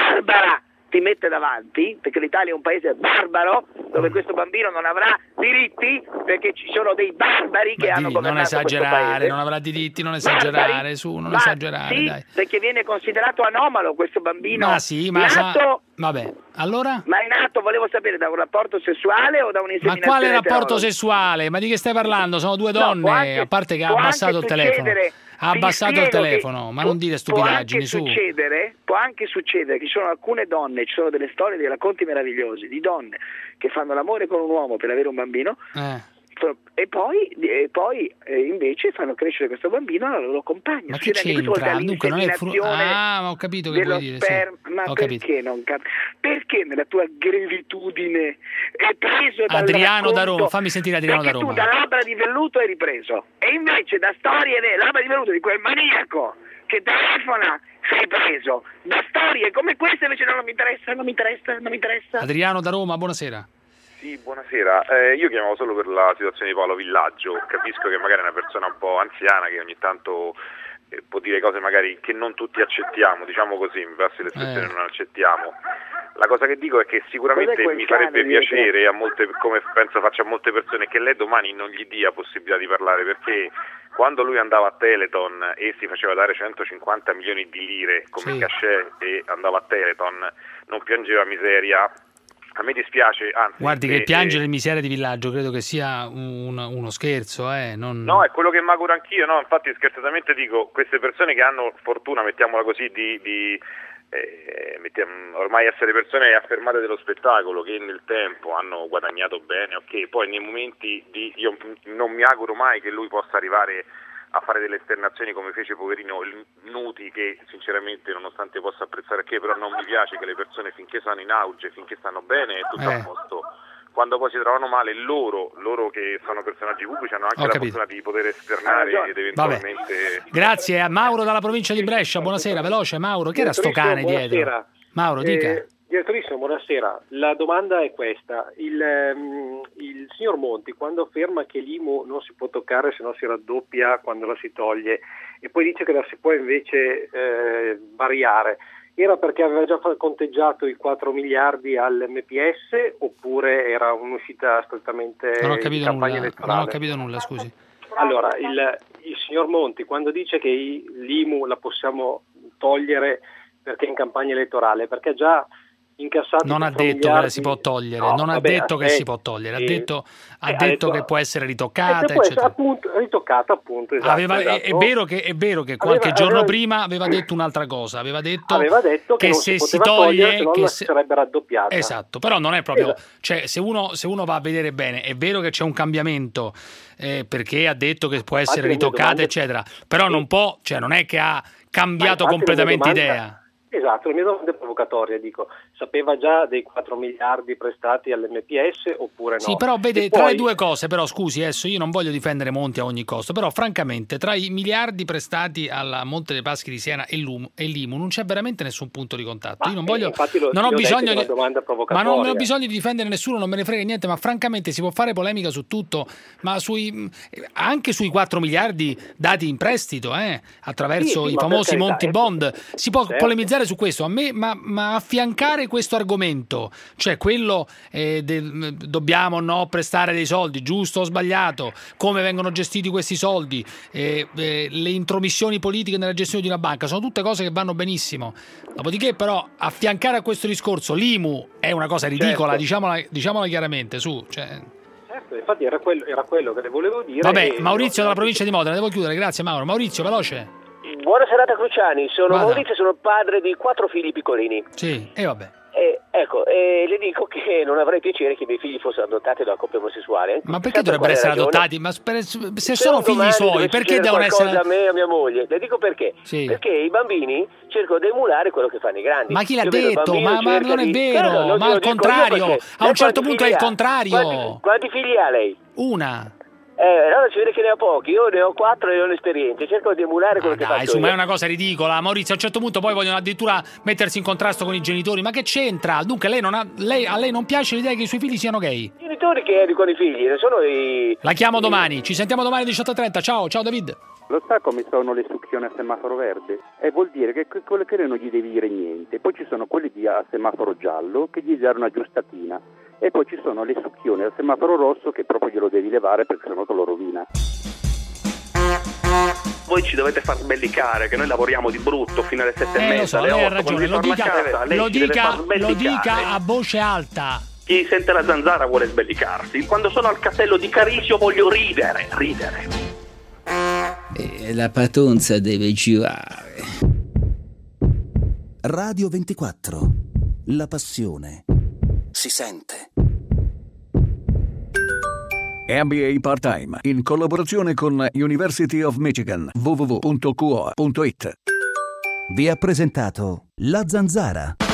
ti mette davanti, perché l'Italia è un paese barbaro dove questo bambino non avrà diritti perché ci sono dei barbari che hanno governato questo paese. Non avrà diritti, non esagerare, esagerare, sì, dai. Perché viene considerato anomalo questo bambino. Vabbè, allora? Ma è nato, volevo sapere, da un rapporto sessuale o da un'inseminazione? Ma quale rapporto sessuale? Ma di che stai parlando? Sono due donne, a parte che ha abbassato il telefono. Ha abbassato il telefono, ma non dire stupidaggini, può anche succedere che ci sono alcune donne, ci sono delle storie dei racconti meravigliosi di donne che fanno l'amore con un uomo per avere un bambino e poi invece fanno crescere questo bambino alla loro compagna. Ma che c'entra? Dunque non è ma ho capito che vuoi dire. Ma perché non perché nella tua grevitudine è preso dal Adriano da Roma, fammi sentire Adriano da Roma. Tu da Labbra di Velluto hai ripreso e invece da storie Labbra di Velluto di quel maniaco che telefona sei preso, da storie come queste invece non mi interessa. Adriano da Roma, buonasera. Sì, buonasera. Io chiamavo solo per la situazione di Paolo Villaggio. Capisco che magari è una persona un po' anziana che ogni tanto può dire cose magari che non tutti accettiamo, diciamo così, mi passi l'espressione non accettiamo. La cosa che dico è che sicuramente mi farebbe piacere, come penso faccia a molte persone, che lei domani non gli dia possibilità di parlare, perché quando lui andava a Teleton e si faceva dare 150 milioni di lire come cachet e andava a Teleton, non piangeva miseria. A me dispiace, anzi... Guardi che piangere il miseria di Villaggio credo che sia uno scherzo, No, è quello che mi auguro anch'io, no? Infatti scherzatamente dico, queste persone che hanno fortuna, mettiamola così, ormai essere persone affermate dello spettacolo, che nel tempo hanno guadagnato bene, ok, poi nei momenti io non mi auguro mai che lui possa arrivare a fare delle esternazioni come fece poverino Nuti, che sinceramente nonostante possa apprezzare però non mi piace che le persone finché sono in auge, finché stanno bene è tutto a posto, quando poi si trovano male loro che sono personaggi pubblici hanno anche la fortuna di poter esternare ed eventualmente... Grazie a Mauro dalla provincia di Brescia, buonasera, veloce Mauro, che era sto cane dietro? Mauro, dica. Direttorissimo, buonasera. La domanda è questa. Il signor Monti, quando afferma che l'IMU non si può toccare se no si raddoppia quando la si toglie e poi dice che la si può invece variare, era perché aveva già conteggiato i 4 miliardi all'MPS oppure era un'uscita strettamente in campagna elettorale? Non ho capito nulla, scusi. Allora, il signor Monti, quando dice che l'IMU la possiamo togliere perché è in campagna elettorale, perché già incassato non ha detto che si può togliere, che si può togliere, ha detto che può essere ritoccata, eccetera. Ritoccata appunto, esatto. È vero che qualche giorno prima aveva detto un'altra cosa, aveva detto che se si toglie che sarebbe raddoppiata. Esatto, però non è proprio, cioè se uno va a vedere bene, è vero che c'è un cambiamento perché ha detto che può essere ritoccata, eccetera, però non può, cioè non è che ha cambiato completamente idea. Esatto, la mia domanda è provocatoria, dico, sapeva già dei 4 miliardi prestati all'MPS oppure no? Sì, però vede, tra le due cose, però scusi, adesso io non voglio difendere Monti a ogni costo, però francamente tra i miliardi prestati alla Monte dei Paschi di Siena e l'IMU non c'è veramente nessun punto di contatto. Io non voglio, non ho bisogno di, ma non ho bisogno di difendere nessuno, non me ne frega niente, ma francamente si può fare polemica su tutto, ma anche sui 4 miliardi dati in prestito, attraverso i famosi Monti Bond, si può polemizzare su questo, a me, ma affiancare questo argomento, cioè quello dobbiamo prestare dei soldi, giusto o sbagliato, come vengono gestiti questi soldi, le intromissioni politiche nella gestione di una banca, sono tutte cose che vanno benissimo. Dopodiché però affiancare a questo discorso l'IMU è una cosa ridicola, certo. diciamola chiaramente, Certo, infatti era quello che le volevo dire. Vabbè, Maurizio dalla provincia di Modena, devo chiudere, grazie Mauro. Maurizio, veloce. Buona serata Cruciani, sono Maurizio, sono padre di 4 figli piccolini. Sì, e vabbè. Le dico che non avrei piacere che i miei figli fossero adottati da una coppia omosessuale. Ma perché dovrebbero essere adottati? Ma se sono figli suoi, perché devono essere... a me e a mia moglie. Le dico perché. Sì. Perché i bambini cercano di emulare quello che fanno i grandi. Ma chi l'ha detto? Ma non è vero, ma al contrario. A un certo punto è il contrario. Quanti figli ha lei? Una. Allora si vede che ne ho pochi, io ne ho 4 e ho l'esperienza, cerco di emulare quello che faccio io. Ma è una cosa ridicola, Maurizio, a un certo punto poi vogliono addirittura mettersi in contrasto con i genitori, ma che c'entra? Dunque a lei non piace l'idea che i suoi figli siano gay? I genitori che educano i figli, sono i... La chiamo domani, ci sentiamo domani alle 18:30, ciao David. Lo sa come sono le succhione a semaforo verde? Vuol dire che quello che non gli devi dire niente, poi ci sono quelli a semaforo giallo che gli dare una giustatina. E poi ci sono le succhione al semaforo rosso che proprio glielo devi levare perché sennò te lo rovina. Voi ci dovete far sbellicare che noi lavoriamo di brutto fino alle 7:30, so, alle 8, lei ha ragione, lo dica a voce alta. Chi sente la zanzara vuole sbellicarsi. Quando sono al castello di Carisio voglio ridere. La patonza deve girare. Radio 24. La passione si sente. MBA Part-Time, in collaborazione con University of Michigan, www.cuo.it. Vi ha presentato La Zanzara.